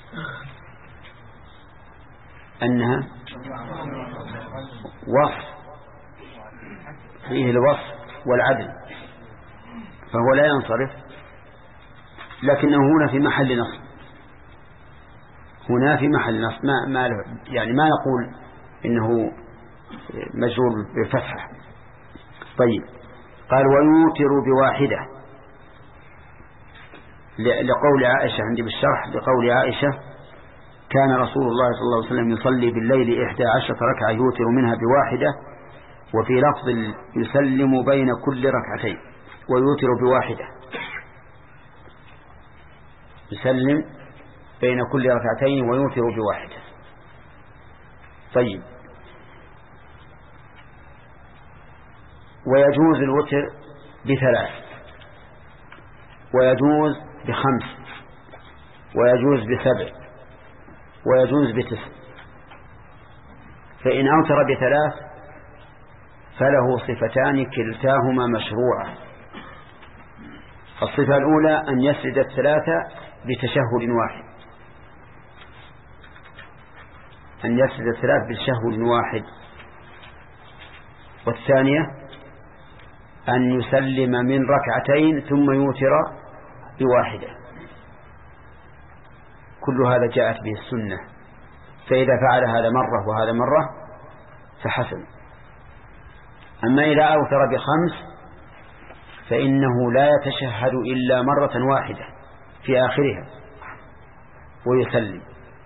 أنها وصف فيه الوصف والعدل، فهو لا ينصرف، لكنه هنا في محل نصب، هنا في محل نصب، ما, ما يعني ما نقول إنه مجرور بفتحة. طيب، قال: ويوتر بواحدة، لقول عائشة عندي بالشرح، لقول عائشة: كان رسول الله صلى الله عليه وسلم يصلي بالليل إحدى عشرة ركعة يوتر منها بواحدة، وفي لفظ يسلم بين كل ركعتين، ويوتر بواحدة، يسلم بين كل ركعتين ويوتر بواحدة. طيب، ويجوز الوتر بثلاث، ويجوز بخمس، ويجوز بسبع، ويجوز بتسع. فإن أوتر بثلاث فله صفتان كلتاهما مشروعة. الصفة الأولى أن يسرد الثلاثة بتشهد واحد، أن يسرد الثلاث بتشهد واحد. والثانية أن يسلم من ركعتين ثم يوتر بواحدة. كل هذا جاءت به السنة، فإذا فعل هذا مرة وهذا مرة فحسن. أما إذا أوتر بخمس فإنه لا يتشهد إلا مرة واحدة في آخرها ويسلم.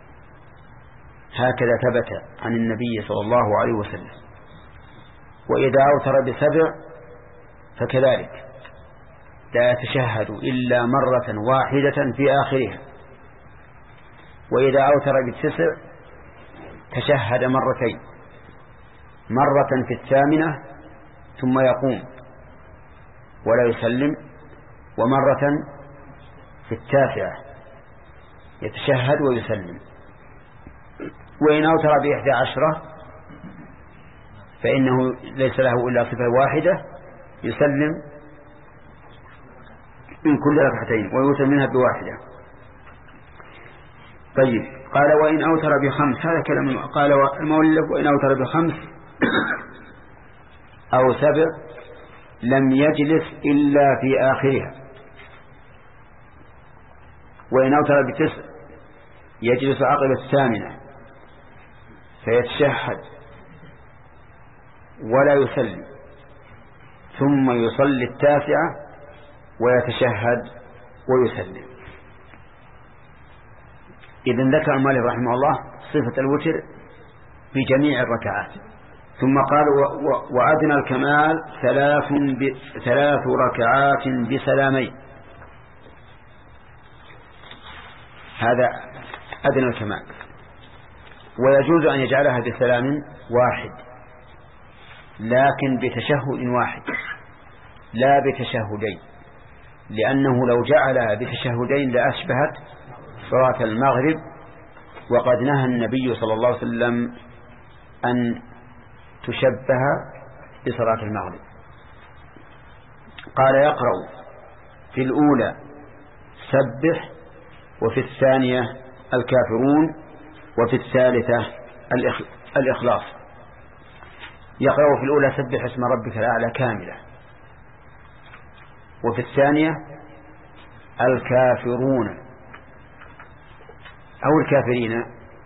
هكذا ثبت عن النبي صلى الله عليه وسلم. وإذا أوتر بسبع فكذلك لا يتشهد إلا مرة واحدة في آخرها. وإذا أوتر بتسع تشهد مرتين، مرة في الثامنة ثم يقوم ولا يسلم، ومرة في التاسعة يتشهد ويسلم. وإن أوتر بإحدى عشرة فإنه ليس له إلا صفة واحدة، يسلم من كل ركعتين ويوتر منها بواحدة. طيب، قال: وإن أوتر بخمس، هذا كلام. قال المؤلف: وإن أوتر بخمس أو سبع لم يجلس إلا في آخرها. وإن أوتر بتسع يجلس عقب الثامنة فيتشهد ولا يسلم، ثم يصلي التاسعة ويتشهد ويسلم. إذن ذكر المؤلف رحمه الله صفة الوتر في جميع الركعات، ثم قال وأدنى الكمال ثلاث, ب... ثلاث ركعات بسلامين. هذا أدنى الكمال، ويجوز أن يجعلها بسلام واحد لكن بتشهد واحد لا بتشهدين، لأنه لو جعلها بتشهدين لأشبهت صلاة المغرب، وقد نهى النبي صلى الله عليه وسلم أن تشبه بصلاة المغرب. قال يقرأ في الأولى سبح، وفي الثانية الكافرون، وفي الثالثة الإخلاص. يقرأ في الأولى سبح اسم ربك الأعلى كاملة، وفي الثانية الكافرون أو الكافرين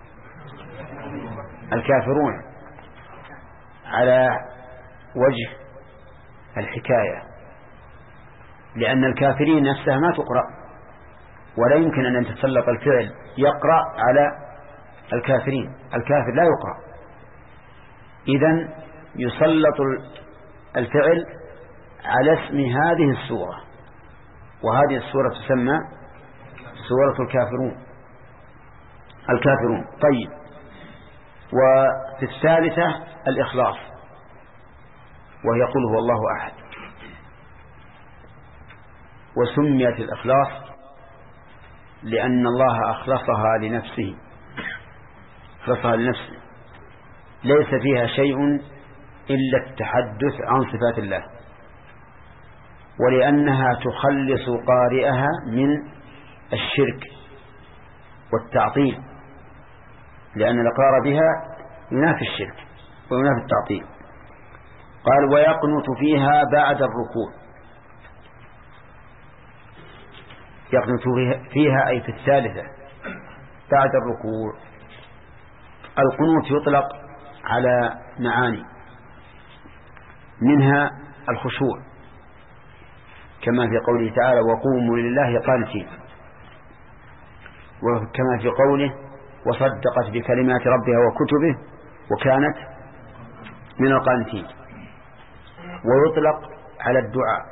الكافرون على وجه الحكاية، لأن الكافرين نفسها ما تقرأ، ولا يمكن أن تتسلط الفعل يقرأ على الكافرين، الكافر لا يقرأ. إذن يسلط الفعل على اسم هذه السورة، وهذه السورة تسمى سورة الكافرون الكافرون طيب. وفي الثالثة الإخلاص، وهي قل هو الله أحد. وسميت الإخلاص لأن الله أخلصها لنفسه أخلصها لنفسه ليس فيها شيء إلا التحدث عن صفات الله، ولأنها تخلص قارئها من الشرك والتعطيل، لأن الإقرار بها ينافي الشرك وينافي التعطيل. قال ويقنت فيها بعد الركوع. يقنت فيها أي في الثالثة بعد الركوع. القنوت يطلق على معاني، منها الخشوع كما في قوله تعالى وقوموا لله قانتين، وكما في قوله وصدقت بكلمات ربها وكتبه وكانت من القانتين. ويطلق على الدعاء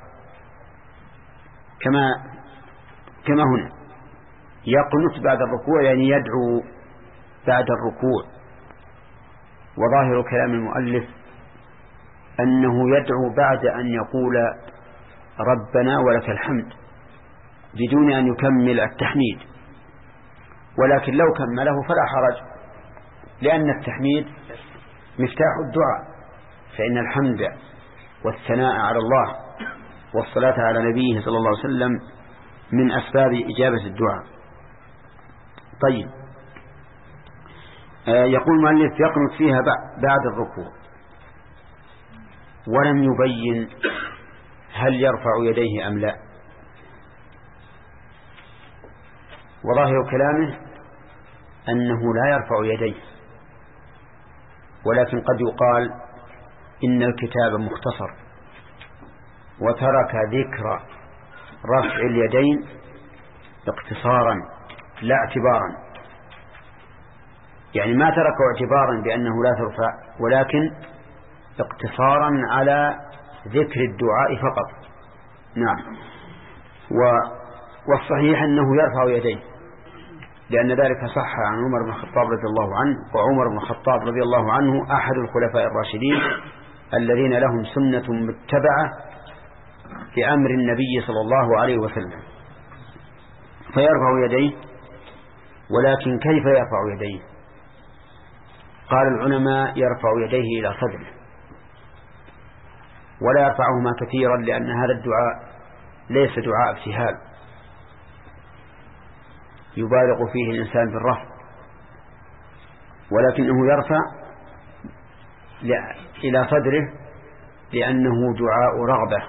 كما كما هنا يقنت بعد الركوع، يعني يدعو بعد الركوع. وظاهر كلام المؤلف أنه يدعو بعد أن يقول ربنا ولك الحمد بدون أن يكمل التحميد، ولكن لو كمله فلا حرج، لأن التحميد مفتاح الدعاء، فإن الحمد والثناء على الله والصلاة على نبيه صلى الله عليه وسلم من أسباب إجابة الدعاء. طيب آه يقول المؤلف يقنت فيها بعد الركوع، ولم يبين هل يرفع يديه أم لا. وظاهر كلامه أنه لا يرفع يديه، ولكن قد يقال إن الكتاب مختصر وترك ذكر رفع اليدين اقتصارا لا اعتبارا، يعني ما تركه اعتبارا بأنه لا ترفع، ولكن اقتصارا على ذكر الدعاء فقط. نعم. والصحيح أنه يرفع يديه، لأن ذلك صح عن عمر بن الخطاب رضي الله عنه، وعمر بن الخطاب رضي الله عنه أحد الخلفاء الراشدين الذين لهم سنة متبعة في أمر النبي صلى الله عليه وسلم، فيرفع يديه. ولكن كيف يرفع يديه؟ قال العلماء يرفع يديه إلى صدره، ولا يرفعهما كثيرا، لأن هذا الدعاء ليس دعاء ابتهال يبالغ فيه الإنسان بالرفع، ولكنه يرفع إلى صدره لأنه دعاء رغبة،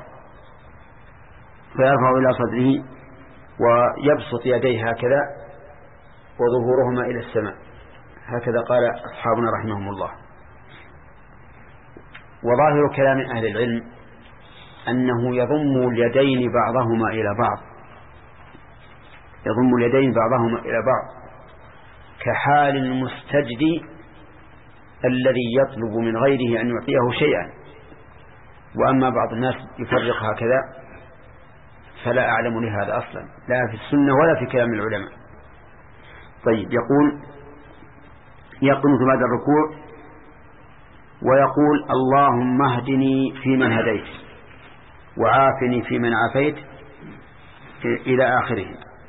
فيرفع إلى صدره ويبسط يديه هكذا وظهورهما إلى السماء، هكذا قال أصحابنا رحمهم الله. وظاهر كلام أهل العلم أنه يضم اليدين بعضهما إلى بعض يضم اليدين بعضهما إلى بعض كحال المستجدي الذي يطلب من غيره أن يعطيه شيئا. وأما بعض الناس يفرق هكذا فلا أعلم لهذا أصلا لا في السنة ولا في كلام العلماء. طيب يقول يقنط بعد الركوع ويقول اللهم اهدني فيمن هديت وعافني فيمن عافيت إلى آخره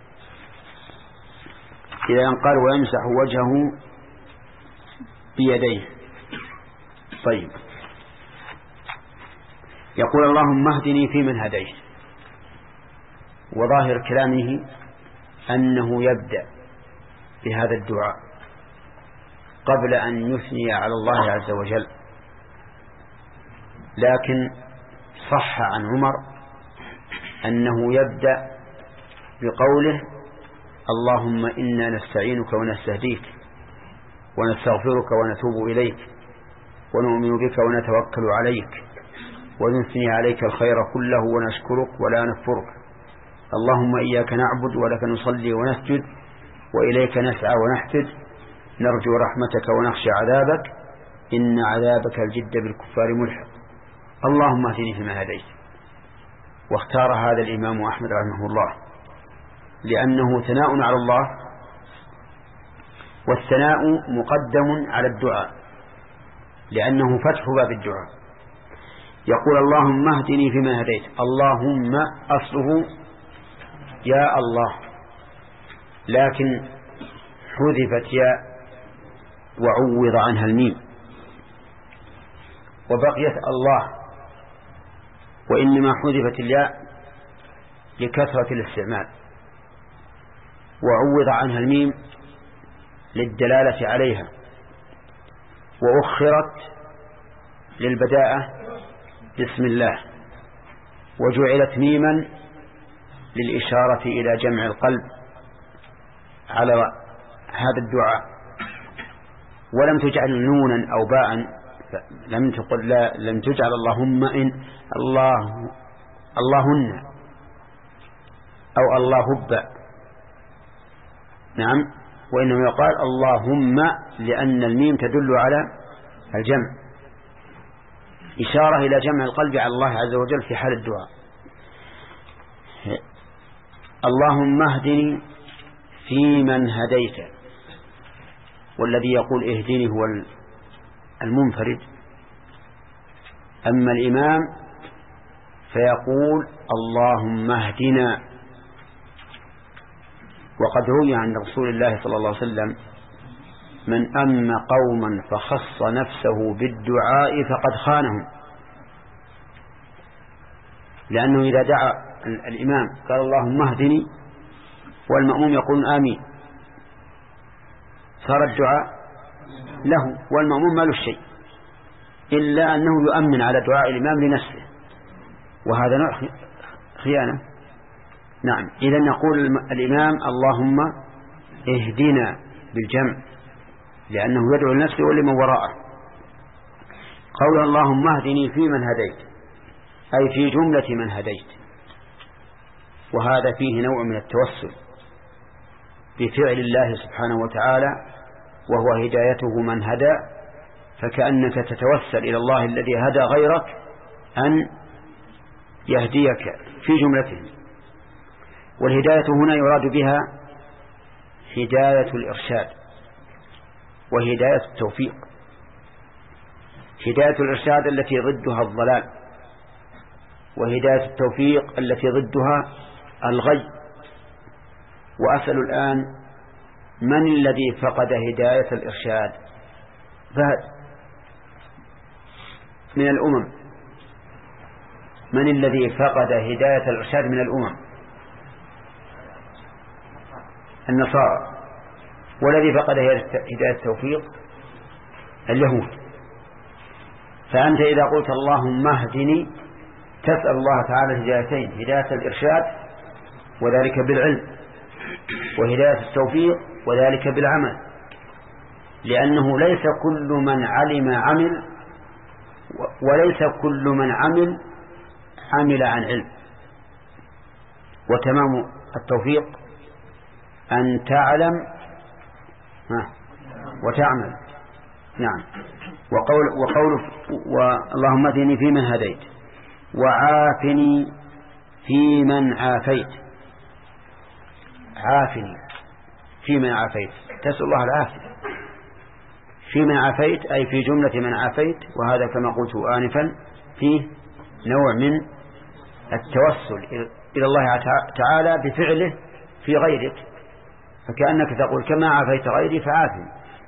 إلى أن قال ويمسح وجهه بيديه. طيب يقول اللهم اهدني فيمن هديت، وظاهر كلامه أنه يبدأ بهذا الدعاء قبل أن يثني على الله عز وجل، لكن صح عن عمر أنه يبدأ بقوله اللهم إنا نستعينك ونستهديك ونستغفرك ونتوب إليك ونؤمن بك ونتوكل عليك ونثني عليك الخير كله ونشكرك ولا نكفرك، اللهم إياك نعبد ولك نصلي ونسجد وإليك نسعى ونحفد نرجو رحمتك ونخشى عذابك إن عذابك الجد بالكفار ملحق، اللهم اهدني فيما هديت. واختار هذا الإمام أحمد رحمه الله لأنه ثناء على الله، والثناء مقدم على الدعاء لأنه فتح باب الدعاء. يقول اللهم اهدني فيما هديت، اللهم أصله يا الله، لكن حذفت يا وعوض عنها الميم وبقيت الله، وإنما حذفت الياء لكثرة الاستعمال وعوض عنها الميم للدلالة عليها، وأخرت للبداءة بسم الله، وجعلت ميما للإشارة إلى جمع القلب على هذا الدعاء، ولم تجعل نونا أو باء، لم تقل لا لم تجعل اللهم إن الله اللهن أو الله هب، نعم، وإنه يقال اللهم لأن الميم تدل على الجمع، إشارة إلى جمع القلب على الله عز وجل في حال الدعاء. اللهم اهدني في من هديت، والذي يقول اهدني هو المنفرد، أما الإمام فيقول اللهم اهدنا. وقد روي عن رسول الله صلى الله عليه وسلم من أم قوما فخص نفسه بالدعاء فقد خانهم، لأنه إذا دعا الإمام قال اللهم اهدني والمأموم يقول آمين صار الدعاء له والمأموم ما له شيء إلا أنه يؤمن على دعاء الإمام لنفسه، وهذا نوع خيانة. نعم، إذا نقول الإمام اللهم اهدنا بالجمع لأنه يدعو لنفسه ولمن وراءه. قول اللهم اهدني في من هديت أي في جملة من هديت، وهذا فيه نوع من التوسل بفعل الله سبحانه وتعالى وهو هدايته من هدى، فكأنك تتوسل إلى الله الذي هدى غيرك أن يهديك في جملتهم. والهداية هنا يراد بها هداية الإرشاد وهداية التوفيق. هداية الإرشاد التي ضدها الضلال، وهداية التوفيق التي ضدها الغي. وأسأل الآن من الذي فقد هداية الإرشاد؟ فهد من الأمم، من الذي فقد هداية الإرشاد من الأمم؟ النصارى. والذي فقد هداية التوفيق اليهود. فأنت إذا قلت اللهم اهدني تسأل الله تعالى هدايتين، هداية الإرشاد وذلك بالعلم، وهداية التوفيق وذلك بالعمل، لأنه ليس كل من علم عمل وليس كل من عمل عمل عن علم. وتمام التوفيق أن تعلم وتعمل. نعم. وقول وقول واللهم اهدني فيمن هديت وعافني فيمن عافيت. عافني فيمن عافيت، تسأل الله العافية. فيمن عافيت أي في جملة من عافيت، وهذا كما قلت آنفا فيه نوع من التوسل إلى الله تعالى بفعله في غيرك، فكأنك تقول كما عافيت غيري فعافني.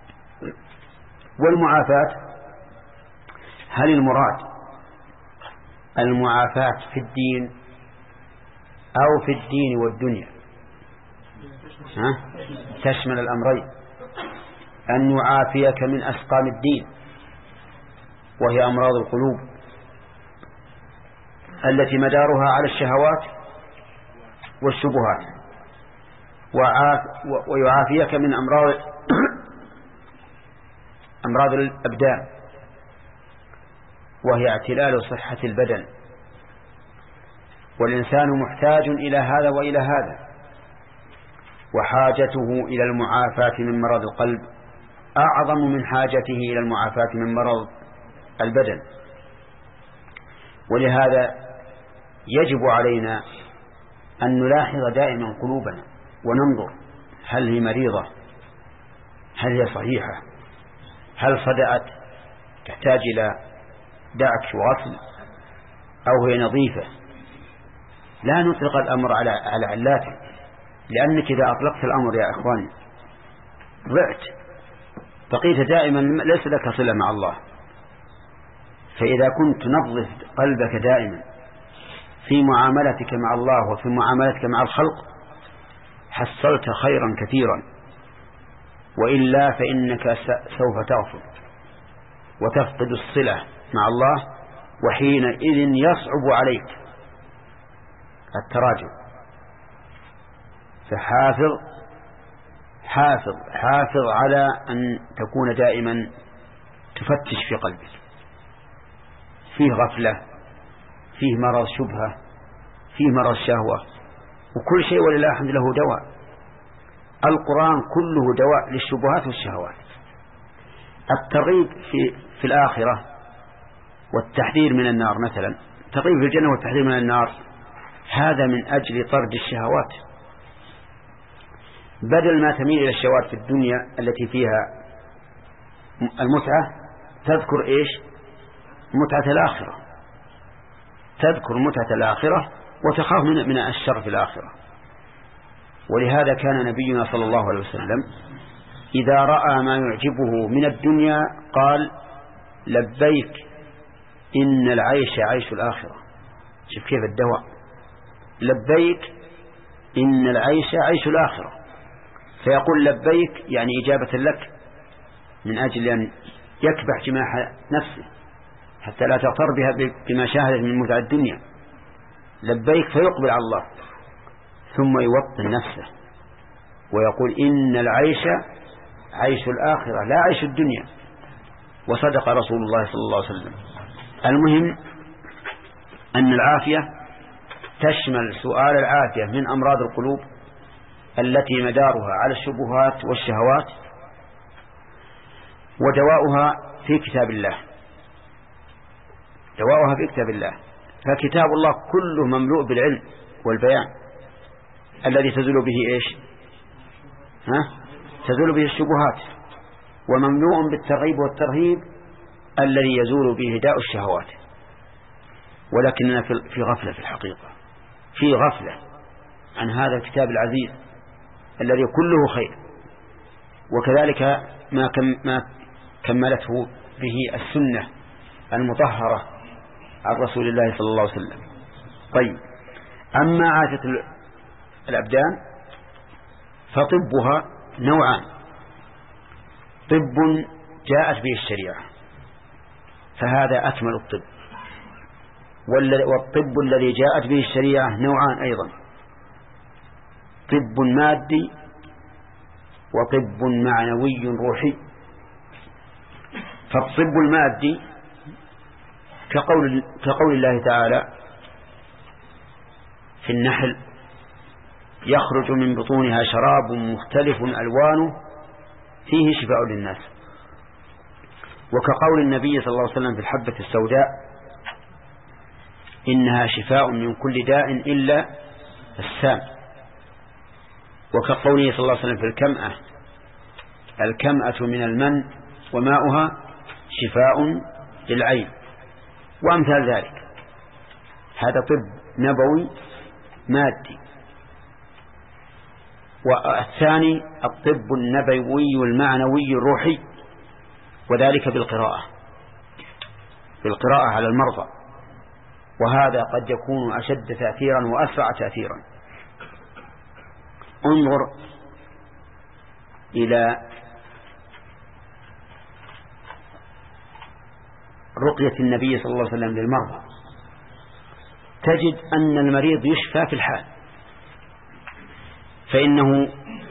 والمعافاة هل المراد المعافاة في الدين أو في الدين والدنيا؟ ها؟ تشمل الأمرين، أن يعافيك من أسقام الدين وهي أمراض القلوب التي مدارها على الشهوات والشبهات، ويعافيك من أمراض أمراض الأبدان وهي اعتلال صحة البدن، والإنسان محتاج إلى هذا وإلى هذا، وحاجته إلى المعافاة من مرض القلب أعظم من حاجته إلى المعافاة من مرض البدن. ولهذا يجب علينا أن نلاحظ دائما قلوبنا وننظر هل هي مريضة، هل هي صحيحة، هل صدأت تحتاج إلى دعك وغسل أو هي نظيفة. لا نطلق الأمر على على علاته، لأنك إذا أطلقت الأمر يا أخواني ضعت، بقيت دائما ليس لك صلة مع الله. فإذا كنت تنظف قلبك دائما في معاملتك مع الله وفي معاملتك مع الخلق حصلت خيرا كثيرا، وإلا فإنك سوف تغفل وتفقد الصلة مع الله، وحينئذ يصعب عليك التراجع. فحافظ حافظ حافظ على أن تكون دائما تفتش في قلبك، فيه غفلة، فيه مرض شبهة، فيه مرض شهوة، وكل شيء ولله الحمد له دواء. القرآن كله دواء للشبهات والشهوات. الترغيب في في الآخرة والتحذير من النار، مثلا الترغيب في الجنة والتحذير من النار، هذا من أجل طرد الشهوات، بدل ما تميل إلى الشهوات في الدنيا التي فيها المتعة تذكر إيش؟ متعة الآخرة، تذكر متعة الآخرة وتخاف من من الشر في الآخرة. ولهذا كان نبينا صلى الله عليه وسلم إذا رأى ما يعجبه من الدنيا قال لبيك إن العيش عيش الآخرة. شوف كيف الدواء، لبيك إن العيش عيش الآخرة. فيقول لبيك يعني إجابة لك من أجل أن يكبح جماح نفسه حتى لا تغتر بها بما شاهدت من متع الدنيا. لبيك فيقبل على الله، ثم يوطن نفسه ويقول إن العيش عيش الآخرة لا عيش الدنيا. وصدق رسول الله صلى الله عليه وسلم. المهم أن العافية تشمل سؤال العافية من أمراض القلوب التي مدارها على الشبهات والشهوات، ودواؤها في كتاب الله، دواؤها في كتاب الله. فكتاب الله كله مملوء بالعلم والبيان الذي تزول به إيش؟ ها؟ تزول به الشبهات، ومملوء بالترغيب والترهيب الذي يزول به داء الشهوات. ولكننا في غفلة، في الحقيقة في غفلة عن هذا الكتاب العزيز الذي كله خير، وكذلك ما, كم ما كملته به السنة المطهرة عن رسول الله صلى الله عليه وسلم. طيب، أما عافية الأبدان فطبها نوعان: طب جاءت به الشريعة فهذا أكمل الطب، والطب الذي جاءت به الشريعة نوعان أيضا: طب مادي وطب معنوي روحي. فالطب المادي كقول, كقول الله تعالى في النحل يخرج من بطونها شراب مختلف ألوانه فيه شفاء للناس. وكقول النبي صلى الله عليه وسلم في الحبة السوداء إنها شفاء من كل داء إلا السام. وكقوله صلى الله عليه وسلم في الكمأة الكمأة من المن وماؤها شفاء للعين وأمثال ذلك. هذا طب نبوي مادي. والثاني الطب النبوي المعنوي الروحي، وذلك بالقراءة بالقراءة على المرضى، وهذا قد يكون أشد تأثيرا وأسرع تأثيرا. انظر إلى رقية النبي صلى الله عليه وسلم للمرضى، تجد أن المريض يشفى في الحال. فإنه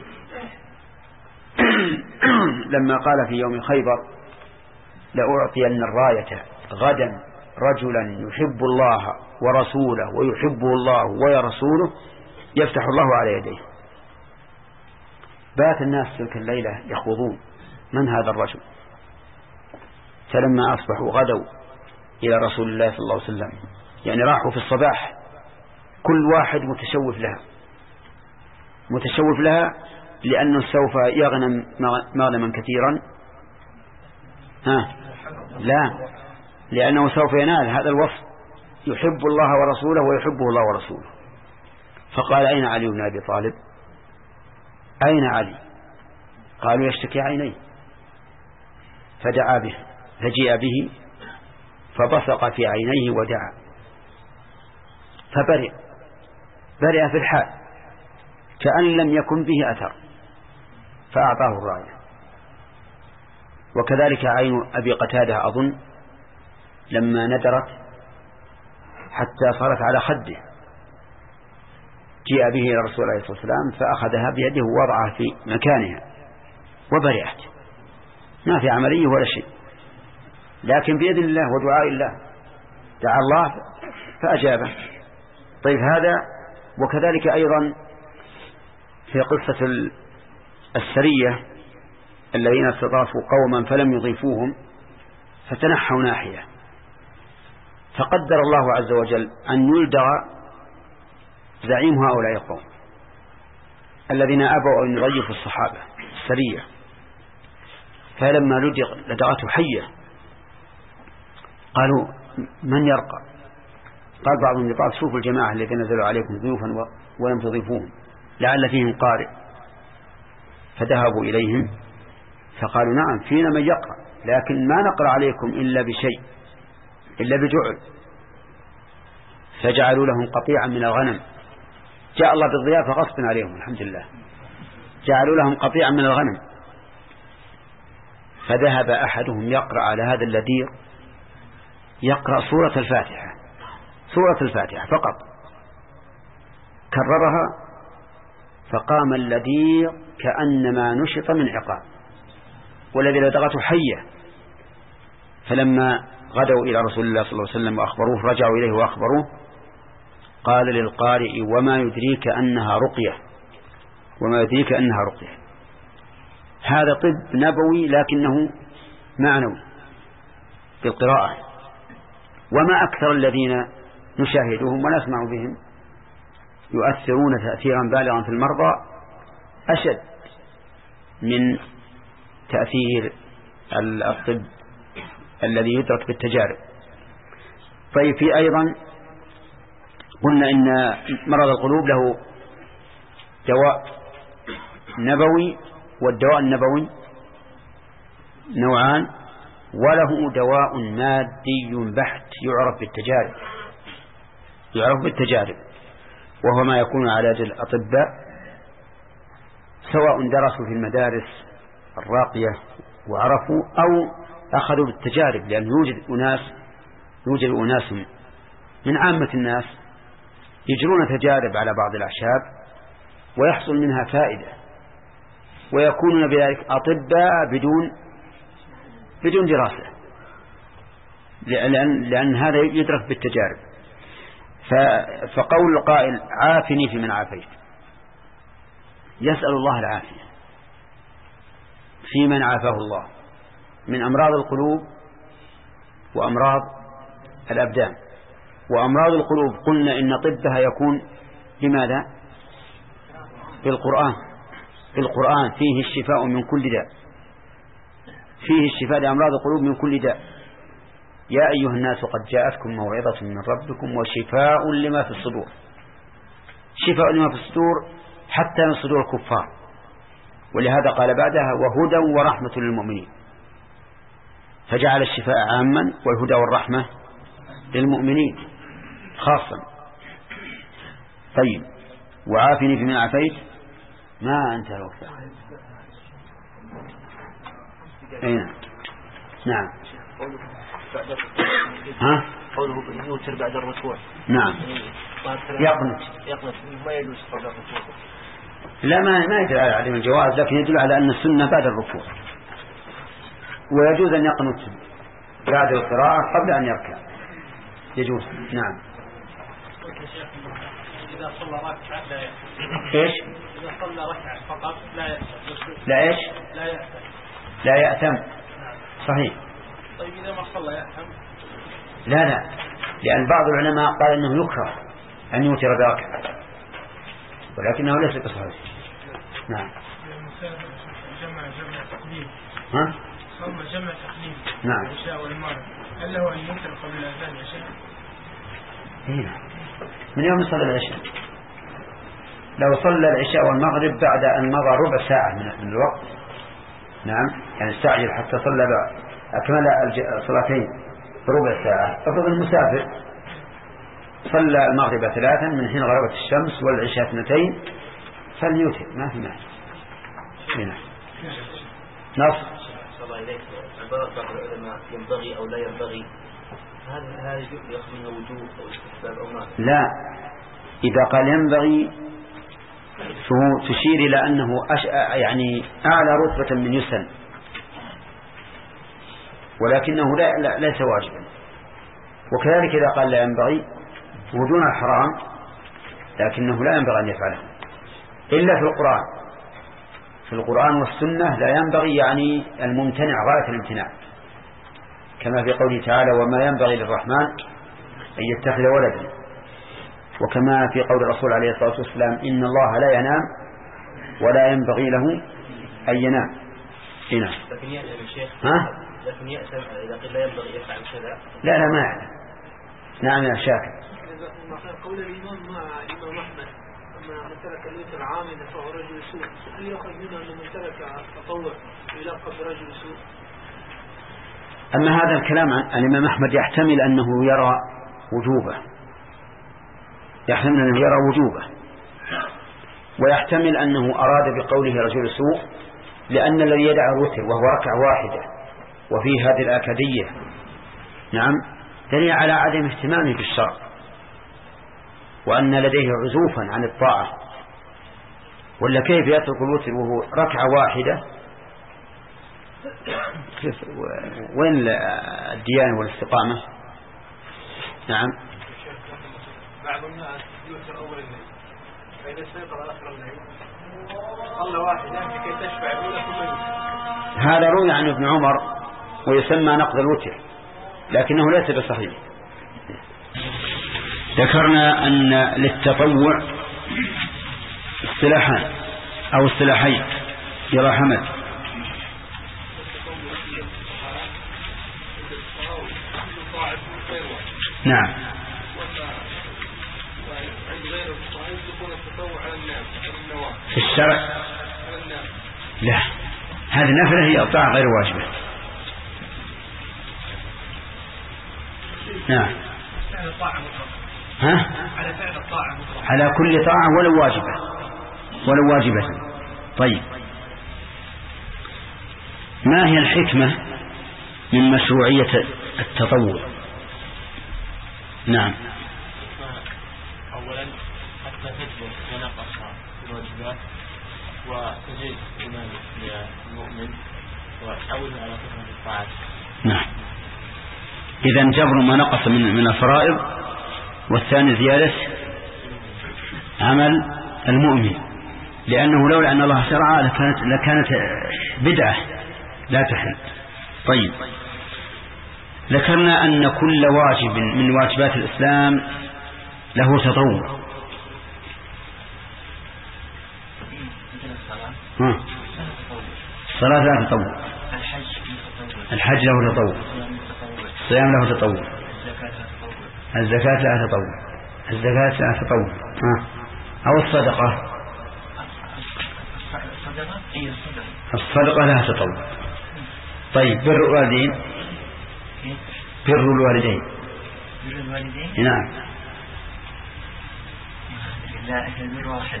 لما قال في يوم خيبر لأعطين الراية غدا رجلا يحب الله ورسوله ويحبه الله ورسوله يفتح الله على يديه، بات الناس تلك الليلة يخوضون من هذا الرجل. فلما أصبحوا غدوا إلى رسول الله صلى الله عليه وسلم، يعني راحوا في الصباح كل واحد متشوف لها متشوف لها لأنه سوف يغنم مغنما كثيرا. ها لا، لأنه سوف ينال هذا الوصف، يحب الله ورسوله ويحبه الله ورسوله. فقال أين علي بن أبي طالب؟ أين علي؟ قالوا يشتكي عينيه. فدعا به فجيء به فبصق في عينيه ودعا فبرئ برئ في الحال كأن لم يكن به أثر، فأعطاه الراية. وكذلك عين أبي قتادة أظن لما ندرت حتى صارت على خده، جاء به إلى رسول الله صلى الله عليه وسلم فأخذها بيده ووضعها في مكانها وبرئت، ما في عملية ولا شيء، لكن بيد الله ودعاء الله، دعا الله فأجابه. طيب هذا. وكذلك أيضا في قصة السرية الذين استضافوا قوما فلم يضيفوهم فتنحوا ناحية، فقدر الله عز وجل أن يلدغ زعيم هؤلاء القوم الذين أبوا أن يضيفوا الصحابة السرية. فلما لدغ لدغته حية قالوا من يرقى؟ قال بعضهم لبعض شوفوا الجماعة الذين نزلوا عليكم ضيوفا ولم تضيفوهم لعل فيهم قارئ. فذهبوا إليهم فقالوا نعم فينا من يقرأ، لكن ما نقرأ عليكم إلا بشيء إلا بجعل. فجعلوا لهم قطيعا من الغنم، جاء الله بالضيافة غصب عليهم الحمد لله، جعلوا لهم قطيعا من الغنم. فذهب أحدهم يقرأ على هذا اللدير يقرأ سورة الفاتحة سورة الفاتحة فقط، كررها فقام اللدير كأنما نشط من عقاب، والذي لدغته حية. فلما غدوا إلى رسول الله صلى الله عليه وسلم وأخبروه رجعوا إليه وأخبروه قال للقارئ وما يدريك أنها رقية وما يدريك أنها رقية. هذا طب نبوي لكنه معنوي بالقراءة. وما أكثر الذين نشاهدهم ونسمع بهم يؤثرون تأثيرا بالغا في المرضى أشد من تأثير الطب الذي يدرك بالتجارب. طيب في أيضا قلنا إن مرض القلوب له دواء نبوي، والدواء النبوي نوعان، وله دواء مادي بحت يعرف بالتجارب يعرف بالتجارب وهو ما يكون على يد الأطباء سواء درسوا في المدارس الراقية وعرفوا أو أخذوا بالتجارب، لأن يوجد أناس يوجد أناس من عامة الناس يجرون تجارب على بعض الأعشاب ويحصل منها فائدة ويكونون بذلك أطباء بدون بدون دراسة، لأن, لأن هذا يدرك بالتجارب. فقول القائل عافني في من عافيت يسأل الله العافية في من عافاه الله من أمراض القلوب وأمراض الأبدان. وأمراض القلوب قلنا إن طبها يكون بماذا؟ بالقرآن. بالقرآن فيه الشفاء من كل داء، فيه الشفاء لأمراض القلوب من كل داء. يا أيها الناس قد جاءتكم موعظة من ربكم وشفاء لما في الصدور. شفاء لما في الصدور حتى من صدور الكفار، ولهذا قال بعدها وهدى ورحمة للمؤمنين، فجعل الشفاء عاما والهدى والرحمة للمؤمنين خاصا. طيب وعافني في من عافيت ما أنت الوقت. أين؟ نعم. ها؟ قوله يوتر بعد الركوع. نعم. يقنط. يقنط ما يجوز قبل الركوع. لا ما ما يدل على عدم الجواز، لكن يدل على أن السنة بعد الركوع، ويجوز أن يقنط بعد القراءة قبل أن يركع، يجوز. نعم. إذا صلى ركعة لا يأتم. إيش؟ إذا صلى ركعة فقط لا يأتم. لا إيش؟ لا يأتم. لا يأتم. صحيح. طيب إذا ما صلى يأتم؟ لا لا، لأن بعض العلماء قال أنه يكره أن يوتر بركعة، ولكنه ليس بصحيح. نعم. جمع جمع تقديم. ها؟ صلى جمع تقديم. نعم. العشاء والمغرب، هل له أن يوتر قبل الأذان العشاء؟ هنا. من يوم صلى العشاء، لو صلى العشاء والمغرب بعد أن مضى ربع ساعة من الوقت، نعم، يعني استعجل حتى صلى أكمل الصلاتين بربع ساعة. أفضل المسافر صلى المغرب ثلاثا من حين غربت الشمس والعشاء اثنتين فليوتر، ما في معنى. هنا نص. صلى إليك عبارة بعض العلماء ينبغي أو لا ينبغي، هل هذا يأخذ منه وجوب أو استحباب أو ما؟ لا، إذا قال ينبغي فهو تشير إلى أنه أش... يعني أعلى رتبة من يسن، ولكنه لا... لا... ليس واجبا. وكذلك إذا قال لا ينبغي ودون الحرام، لكنه لا ينبغي أن يفعله إلا في القرآن. في القرآن والسنة لا ينبغي يعني الممتنع غاية الامتناع، كما في قوله تعالى وما ينبغي للرحمن أن يتخذ ولدا، وكما في قول الرسول عليه الصلاة والسلام إن الله لا ينام ولا ينبغي له أن ينام. هنا. لكن يأتم الشيخ. ها؟ لكن يأتم إذا قيل لا ينبغي يفعل كذا. لا لا ما يعلم. نعم يا شاكر. قول الإمام مع الإمام أحمد أما من ترك الوتر عامدا فهو رجل سوء، هل يأخذ منه أن من ترك التطوع يلقب برجل سوء؟ أما هذا الكلام عن الإمام أحمد يحتمل أنه يرى وجوبه، يحتمل أنه يرى وجوبه، ويحتمل أنه أراد بقوله رجل سوء لأن الذي يدع الوتر وهو ركعة واحدة وفي هذه الآكدية، نعم، دليل على عدم اهتمامه بالشرع، وأن لديه عزوفا عن الطاعة. ولا كيف يترك الوتر وهو ركعة واحدة؟ وين الديانة والاستقامة؟ نعم. بعض الناس يوتر أول الليل، فإذا استيقظ آخر الليل صلى واحدة لكي تشفع الأولى ثم يوتر. هذا روي عن ابن عمر ويسمى نقض الوتر، لكنه ليس بصحيح. ذكرنا أن للتطوع اصطلاحان أو اصطلاحين يرى حمد. نعم. في الشرع لا، هذه نفلة هي طاعة غير واجبة. نعم. ها؟ على كل طاعة ولو واجبة ولو واجبة. طيب ما هي الحكمة من مشروعية التطوع؟ نعم. أولا حتى تجبر ونقص الواجبات وتزيد إيمان للمؤمن وتعوده على كثرة الطاعات. نعم. إذن جبر ما نقص من من الفرائض، والثاني زيادة عمل المؤمن، لأنه لولا أن الله شرع لكانت, لكانت بدعة لا تحل. طيب، ذكرنا أن كل واجب من واجبات الإسلام له تطوع. الصلاة لا تطوع، الحج له تطوع، الصيام له تطوع، الزكاة لا تطوع، الزكاة لا تطوع، أو الصدقة، الصدقة لها تطوع. طيب، بر الوالدين، بر الوالدين، بر الوالدين، نعم، لا البر واحد،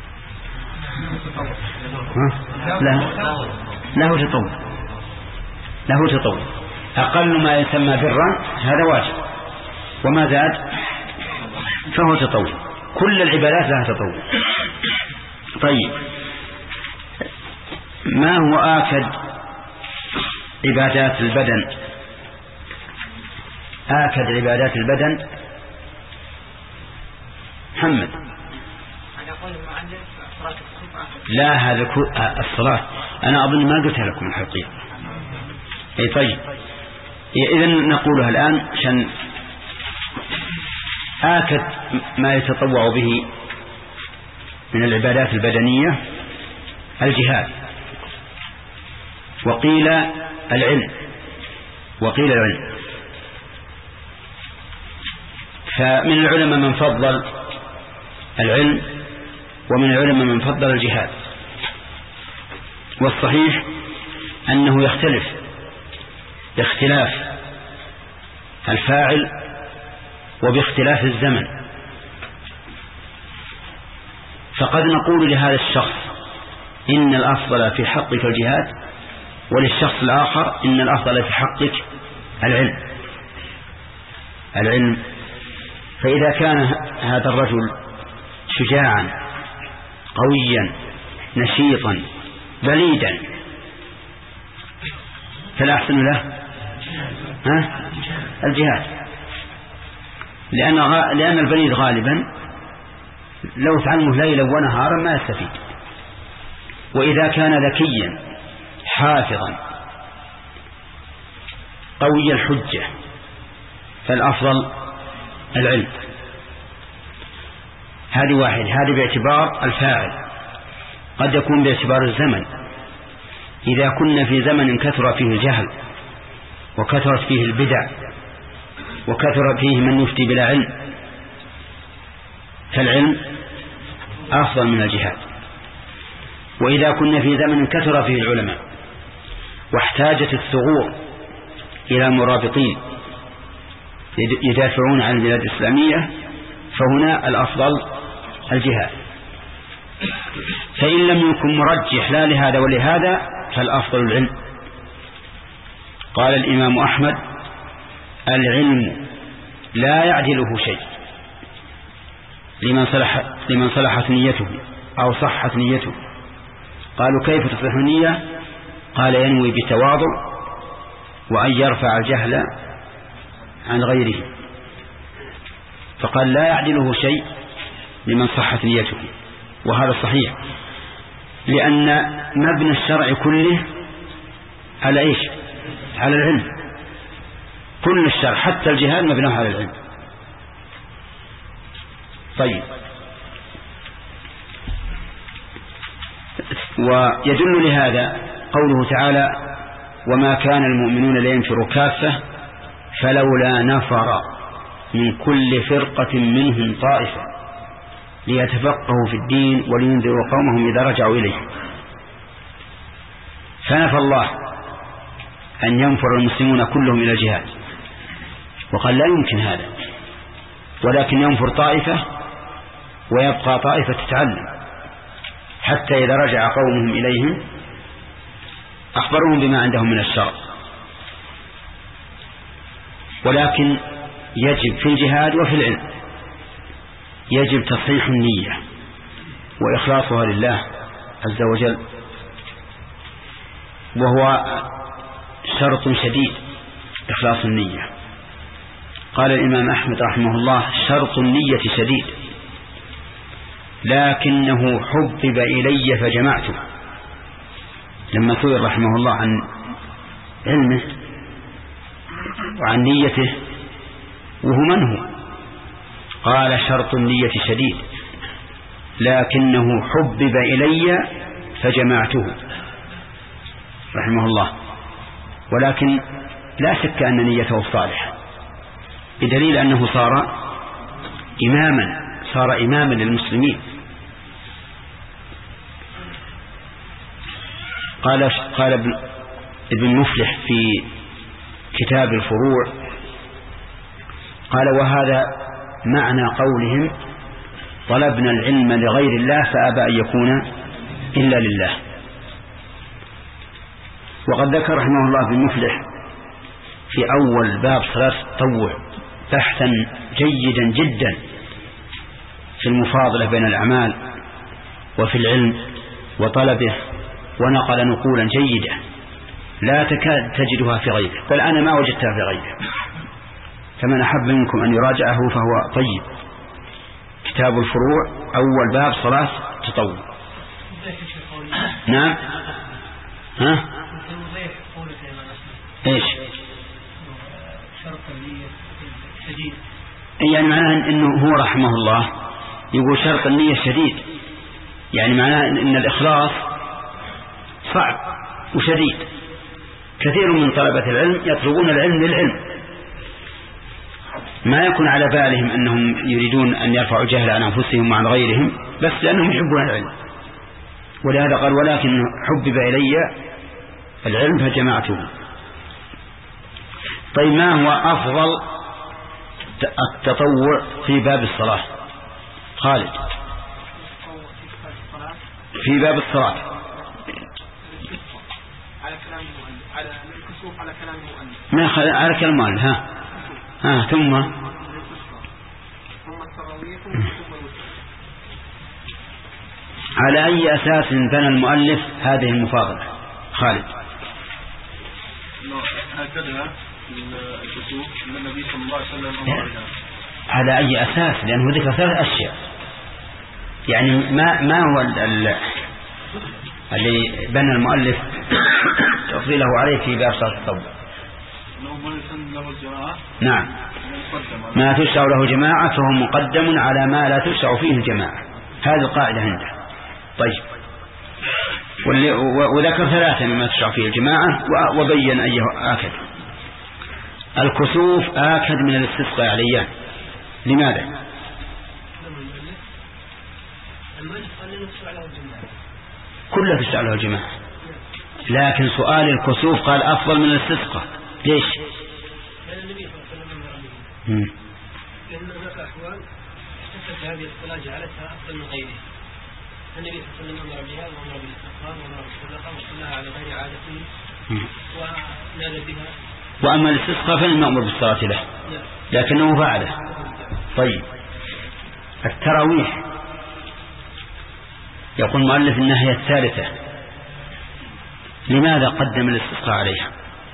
له له تطوع، له تطوع. أقل ما يسمى برا هذا واجب، وما زاد فهو تطوع. كل العبادات لها تطوع. طيب، ما هو آكد عبادات البدن؟ آكد عبادات البدن محمد. لا، هذا الصلاة أنا أظن ما قلتها لكم الحقيقة. أي طيب، إذن نقولها الآن عشان آكد ما يتطوع به من العبادات البدنية الجهاد، وقيل العلم، وقيل العلم. فمن العلماء من فضل العلم، ومن العلماء من فضل الجهاد. والصحيح أنه يختلف باختلاف الفاعل وباختلاف الزمن. فقد نقول لهذا الشخص إن الأفضل في حقك الجهاد، وللشخص الآخر إن الأفضل في حقك العلم العلم فإذا كان هذا الرجل شجاعا قويا نشيطا بليدا فلا أحسن له ها؟ الجهاد، لأن, لأن البليد غالبا لو تعلمه ليلا ونهارا ما يستفيد. وإذا كان ذكيا حافظا قوي الحجة فالأفضل العلم. هذه واحد، هذه باعتبار الفاعل. قد يكون باعتبار الزمن. إذا كنا في زمن كثر فيه الجهل وكثرت فيه البدع وكثر فيه من يفتي بلا علم فالعلم أفضل من الجهاد. وإذا كنا في زمن كثر فيه العلماء واحتاجت الثغور إلى مرابطين يدافعون عن البلاد الإسلامية فهنا الأفضل الجهاد. فإن لم يكن مرجح لا لهذا ولهذا فالأفضل العلم. قال الإمام أحمد: العلم لا يعدله شيء لمن صلح لمن صلحت نيته أو صحت نيته. قالوا: كيف تصلح النية؟ قال: ينوي بتواضع وأن يرفع الجهل عن غيره. فقال: لا يعدله شيء لمن صحت نيته. وهذا صحيح، لأن مبنى الشرع كله على إيش؟ على العلم. كل الشرع حتى الجهاد مبناه على العلم. طيب، ويدل لهذا قوله تعالى: وما كان المؤمنون لينفروا كافة فلولا نفر من كل فرقة منهم طائفة ليتفقهوا في الدين ولينذروا قومهم إذا رجعوا إليه. فنفى الله أن ينفر المسلمون كلهم إلى الجهاد، وقال لا يمكن هذا، ولكن ينفر طائفة ويبقى طائفة تتعلم حتى إذا رجع قومهم إليهم أخبرهم بما عندهم من الشرع. ولكن يجب في الجهاد وفي العلم يجب تصحيح النية وإخلاصها لله عز وجل، وهو شرط شديد إخلاص النية. قال الإمام أحمد رحمه الله شرط النية شديد لكنه حبب إلي فجمعته. لما سئل رحمه الله عن علمه وعن نيته وهو من هو، قال شرط النية شديد لكنه حبب إلي فجمعته رحمه الله. ولكن لا شك أن نيته صالحة بدليل أنه صار إماما صار إماما للمسلمين. قال قال ابن مفلح في كتاب الفروع قال وهذا معنى قولهم طلبنا العلم لغير الله فأبى أن يكون إلا لله. وقد ذكر رحمه الله ابن مفلح في أول باب صلاة التطوع بحثا جيدا جدا في المفاضلة بين الأعمال وفي العلم وطلبه، ونقل نقولا جيدة لا تكاد تجدها في غيره، بل أنا ما وجدتها في غيره. فمن أحب منكم أن يراجعه فهو طيب. كتاب الفروع أول باب صلاة تطوع. نعم. ها ايش يعني معناه انه هو رحمه الله يقول شرط النية شديد، يعني معناه ان الإخلاص صعب وشديد. كثير من طلبة العلم يطلبون العلم للعلم، ما يكون على بالهم أنهم يريدون أن يرفعوا جهل عن أنفسهم وعن غيرهم، بس لأنهم يحبون العلم. ولهذا قال ولكن حبب إلي العلم فجمعته. طيب ما هو أفضل التطوع في باب الصلاة؟ خالد في باب الصلاة ما خل... على كلام المؤلف. ها ها ثم على أي أساس بنى المؤلف هذه المفاضلة؟ خالد هكذا الكسوف من النبي صلى الله عليه وسلم أمر بها. على أي أساس؟ لأنه ذكر ثلاث أشياء، يعني ما ما هو ال... اللي بنى المؤلف تفضيله عليه في باب صلاة التطوع؟ نعم، ما تشرع له جماعة فهو مقدم على ما لا تشرع فيه الجماعة، هذه القاعدة عنده. طيب وذكر ثلاثة مما تشرع فيه الجماعة وبين أيه آكد. الكسوف آكد من الاستسقاء عليان. لماذا؟ كله تشرع له الجماعة، لكن سؤال الكسوف قال أفضل من الاستسقاء. ليش؟ لأن النبي صلى الله عليه وسلم أمر به. لأن هناك أحوال احتفلت هذه الصلاة جعلتها أفضل من غيرها. النبي صلى الله عليه وسلم أمر بها وأمر بالاستسقاء وأمر بالصدقة وصلاها على غير عادته ونادى بها. وأما الاستسقاء فلم يأمر بالصلاة له لكنه فعله. طيب التراويح يقول المؤلف إنها هي الثالثة، لماذا قدم الاستسقاء عليها؟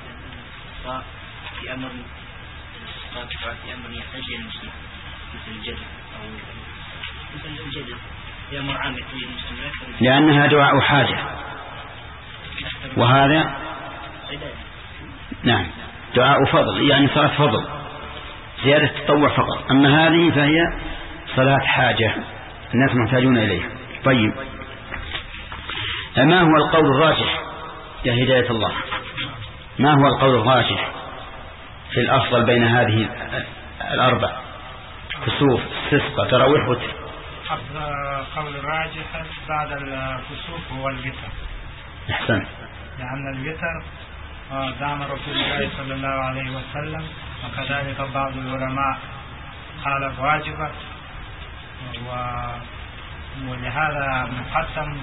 في أمر في أمر يحتاج المسلم مثل الجدل أو مثل الجدل في أمر عام يحتاج المسلم لأنها دعاء حاجة، وهذا نعم دعاء فضل، يعني صلاة فضل زيادة تطوع فقط. أما هذه فهي صلاة حاجة الناس محتاجون إليها. طيب ما هو القول الراجح يا هداية الله؟ ما هو القول الراجح في الأفضل بين هذه الأربع كسوف استسقاء تراويح وتر؟ قول الراجح بعد الكسوف هو الوتر. أحسن. لأن الوتر دام رسول الله صلى الله عليه وسلم، وكذلك بعض العلماء قال واجبة، ولهذا مقدم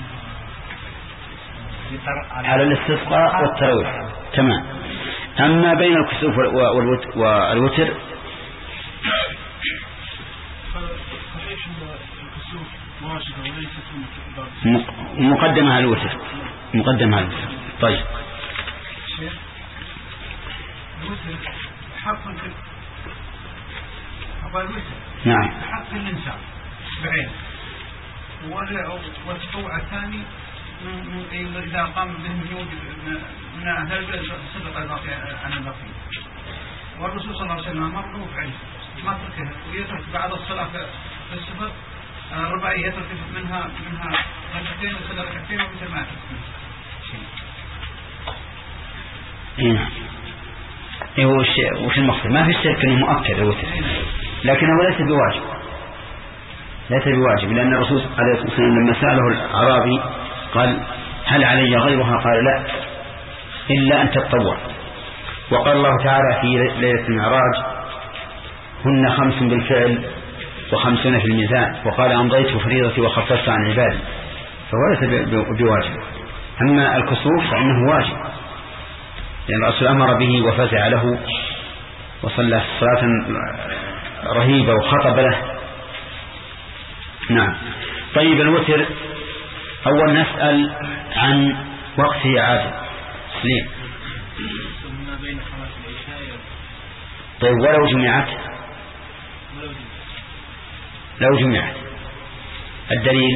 على الاستسقاء والتراويح. تمام. أما بين الكسوف والوتر مقدمة على الوتر مقدمة على الوتر. طيب والوتر نعم حق الإنسان بعين، والتطوع الثاني من إذا قام بهم يوجب من أهل البلد صدق الباقي عن الباقي. والرسول صلى الله عليه وسلم أمر له فعله ما تركها، ويترك بعد الصلاة في السفر الرباعية يترك منها منها ركعتين وصلى ركعتين ومثل ما هنا إيه وش وش المقصد؟ ما في الشرك إنه مؤكد الوتر، لكنه ليس بواجب، ليس بواجب، لأن الرسول عليه الصلاة والسلام لما سأله الأعرابي قال هل علي غيرها؟ قال لا إلا أن تتطوع. وقال الله تعالى في ليلة المعراج هن خمس بالفعل وخمسون في الميزان، وقال أمضيت فريضتي وخففت عن عبادي، فهو ليس بواجب. أما الكسوف فإنه واجب، لأن الرسول أمر به وفزع له وصلى صلاة رهيبة وخطب له. نعم. طيب الوتر أول نسأل عن وقته عادل سليم. طيب ولو جمعت لو جمعت الدليل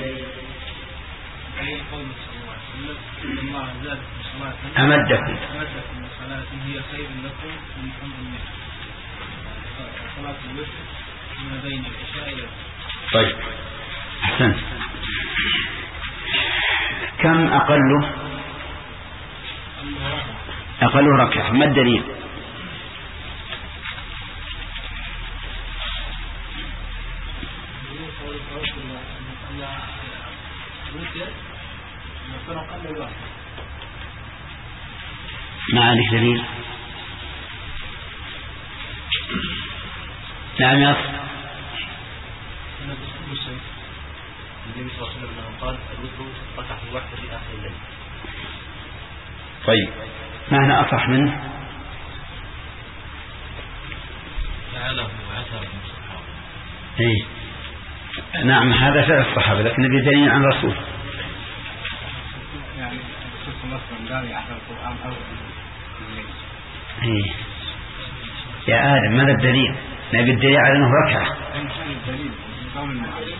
أمدكم هي خير لكم من حمد الناس صلاة الوتر ما بين العشاء إلى. طيب أحسنت. كم أقله؟ أقله ركعة. ما الدليل؟ ما عليك دليل؟ نعم يا أخي. النبي صلى الله عليه وسلم قال الوتر ركعة واحدة في آخر الليل. طيب معنى أصح منه؟ فعله وعثر من الصحابة. إيه نعم هذا فعل الصحابة، لكن بدليل عن الرسول. يعني الرسول صلى الله عليه وسلم قال يحفظ القرآن أول. إيه يا آدم ماذا الدليل؟ نبي الدليل على أنه ركعة. الدليل من قول المعلم.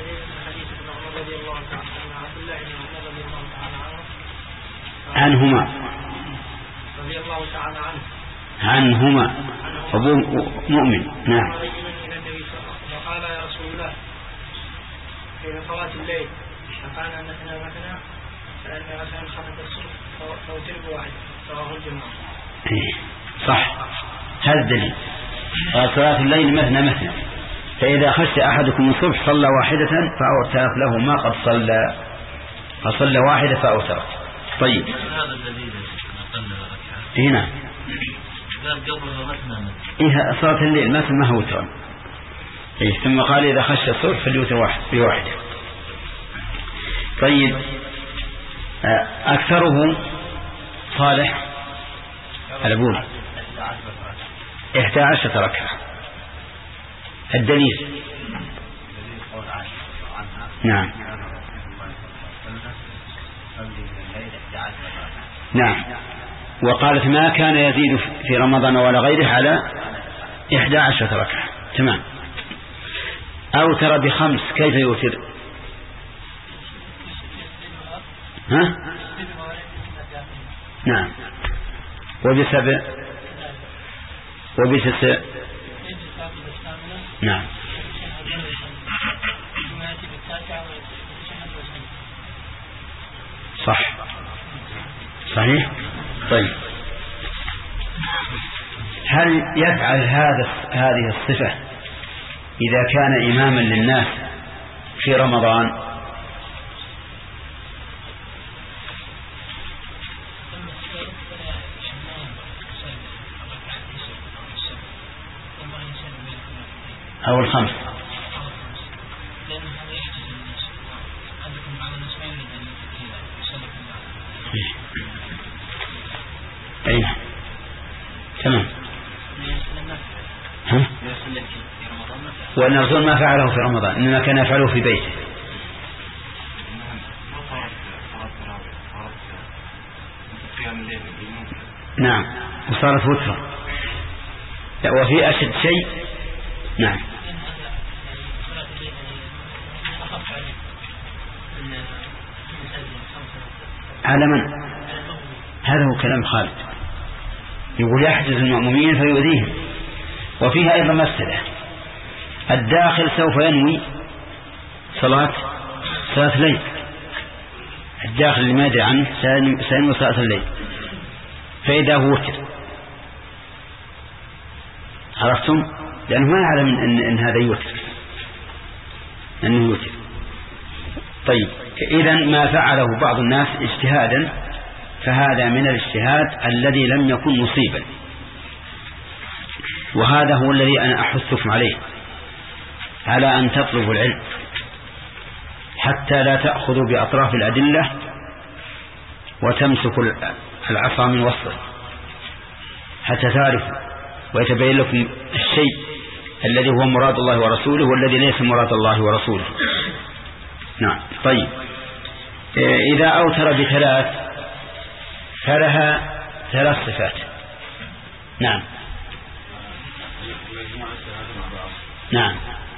عنهما رضي الله تعالى عنه عنهما أبو مؤمن. نعم. وقال يا رسول الله في صلاة الليل أفعنا مثنى مثنى فإن مثلا خفت الصبح فوتر بواحد رواه الجماعة. صح هذا الدليل. صلاة الليل مثنى مثنى، فإذا خشى أحدكم الصبح صلى واحدة فأوترت له ما قد صلى فصلى واحدة فأوترت. طيب هذا الدليل أقل ركعة. هنا قال قبله مثنى إيه صلاة الليل مثنى ما هو وتر. إيه ثم قال إذا خشى الصبح فليوتر واحد بواحدة. طيب أكثره صالح الأبول إحدى عشرة ركعة. الدليل نعم نعم. وقالت ما كان يزيد في رمضان ولا غيره على إحدى عشرة ركعة. تمام. أو ترى بخمس كيف يوتر؟ ها؟ نعم. وبسبع وبتسع. نعم. صح صحيح. طيب هل يفعل هذا هذه الصفة إذا كان إماما للناس في رمضان؟ أو الخمس؟ أي تمام. ها؟ وأن الرسول ما فعله في رمضان إنما كان يفعله في بيته. نعم وصارت وترا. وفي أشد شيء. نعم على من؟ هذا هو كلام خالد، يقول يحجز المأمومين فيؤذيهم. وفيها أيضا مسألة، الداخل سوف ينوي صلاة صلاة الليل، الداخل اللي ما يدري عنه سينوي صلاة الليل، فإذا هو وتر، عرفتم؟ لأنه ما يعلم إن, إن هذا يوتر، أنه يوتر. طيب إذا ما فعله بعض الناس اجتهادا فهذا من الاجتهاد الذي لم يكن مصيبا، وهذا هو الذي أنا أحثكم عليه، على أن تطلبوا العلم حتى لا تأخذوا بأطراف الأدلة وتمسكوا العصا من وسطه، حتى تعرفوا ويتبين لكم الشيء الذي هو مراد الله ورسوله والذي ليس مراد الله ورسوله. نعم. طيب إذا أوتر بثلاث فلها ثلاث صفات. نعم نعم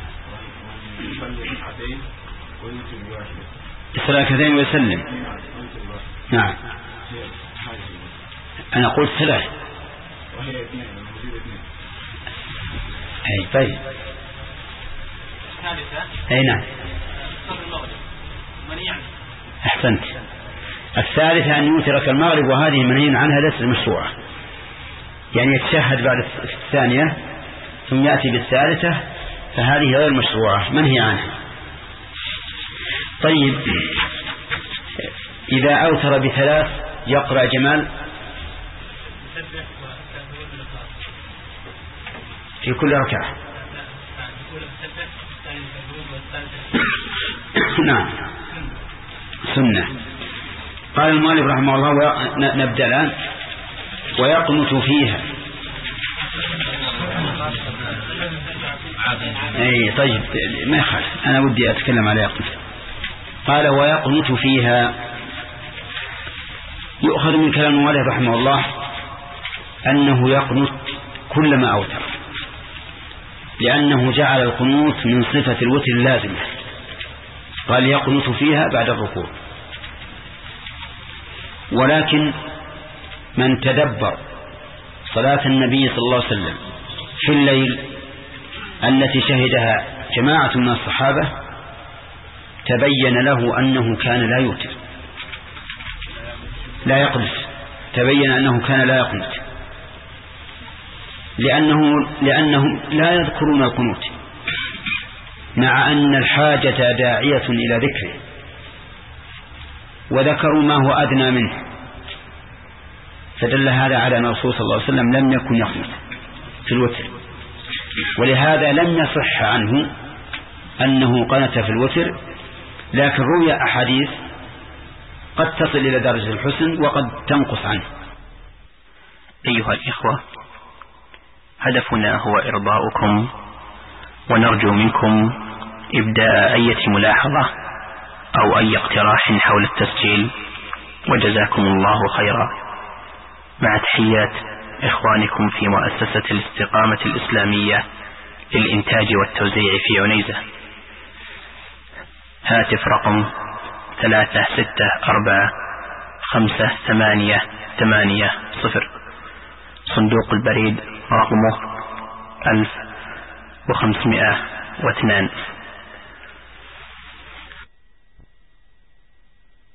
الثلاثتين ويسلم. نعم أنا قلت ثلاث. أي طيب. أي نعم أحسنت. الثالثة أن يوترك المغرب، وهذه منهي عنها ليست مشروعة، يعني يتشهد بعد الثانية ثم يأتي بالثالثة، فهذه غير مشروعة منهي عنها. طيب إذا أوتر بثلاث يقرأ جمال في كل ركعة. نعم سنة. قال المؤلف رحمه الله، نبدأ الآن. ويقنت فيها. أي طيب ما يخالف، أنا ودي أتكلم على يقنت. قال ويقنت فيها. يؤخذ من كلام المؤلف رحمه الله أنه يقنت كلما أوتر، لأنه جعل القنوت من صفة الوتر اللازمة، قال يقنت فيها بعد الركوع. ولكن من تدبر صلاة النبي صلى الله عليه وسلم في الليل التي شهدها جماعة من الصحابة تبين له أنه كان لا يوتر، لا يقنت، تبين أنه كان لا يقنت، لأنه لأنهم لا يذكرون القنوت، مع أن الحاجة داعية إلى ذكره، وذكروا ما هو أدنى منه، فدل هذا على أن الرسول صلى الله عليه وسلم لم يكن يقنت في الوتر. ولهذا لم يصح عنه أنه قنت في الوتر، لكن روي أحاديث قد تصل إلى درجة الحسن وقد تنقص عنه. أيها الإخوة، هدفنا هو إرضاؤكم، ونرجو منكم إبداء أي ملاحظة أو أي اقتراح حول التسجيل، وجزاكم الله خيرا. مع تحيات إخوانكم في مؤسسة الاستقامة الإسلامية للإنتاج والتوزيع في عنيزة. هاتف رقم ثلاثة ستة أربعة خمسة ثمانية ثمانية صفر. صندوق البريد رقمه ألف وخمسمائة واثنان.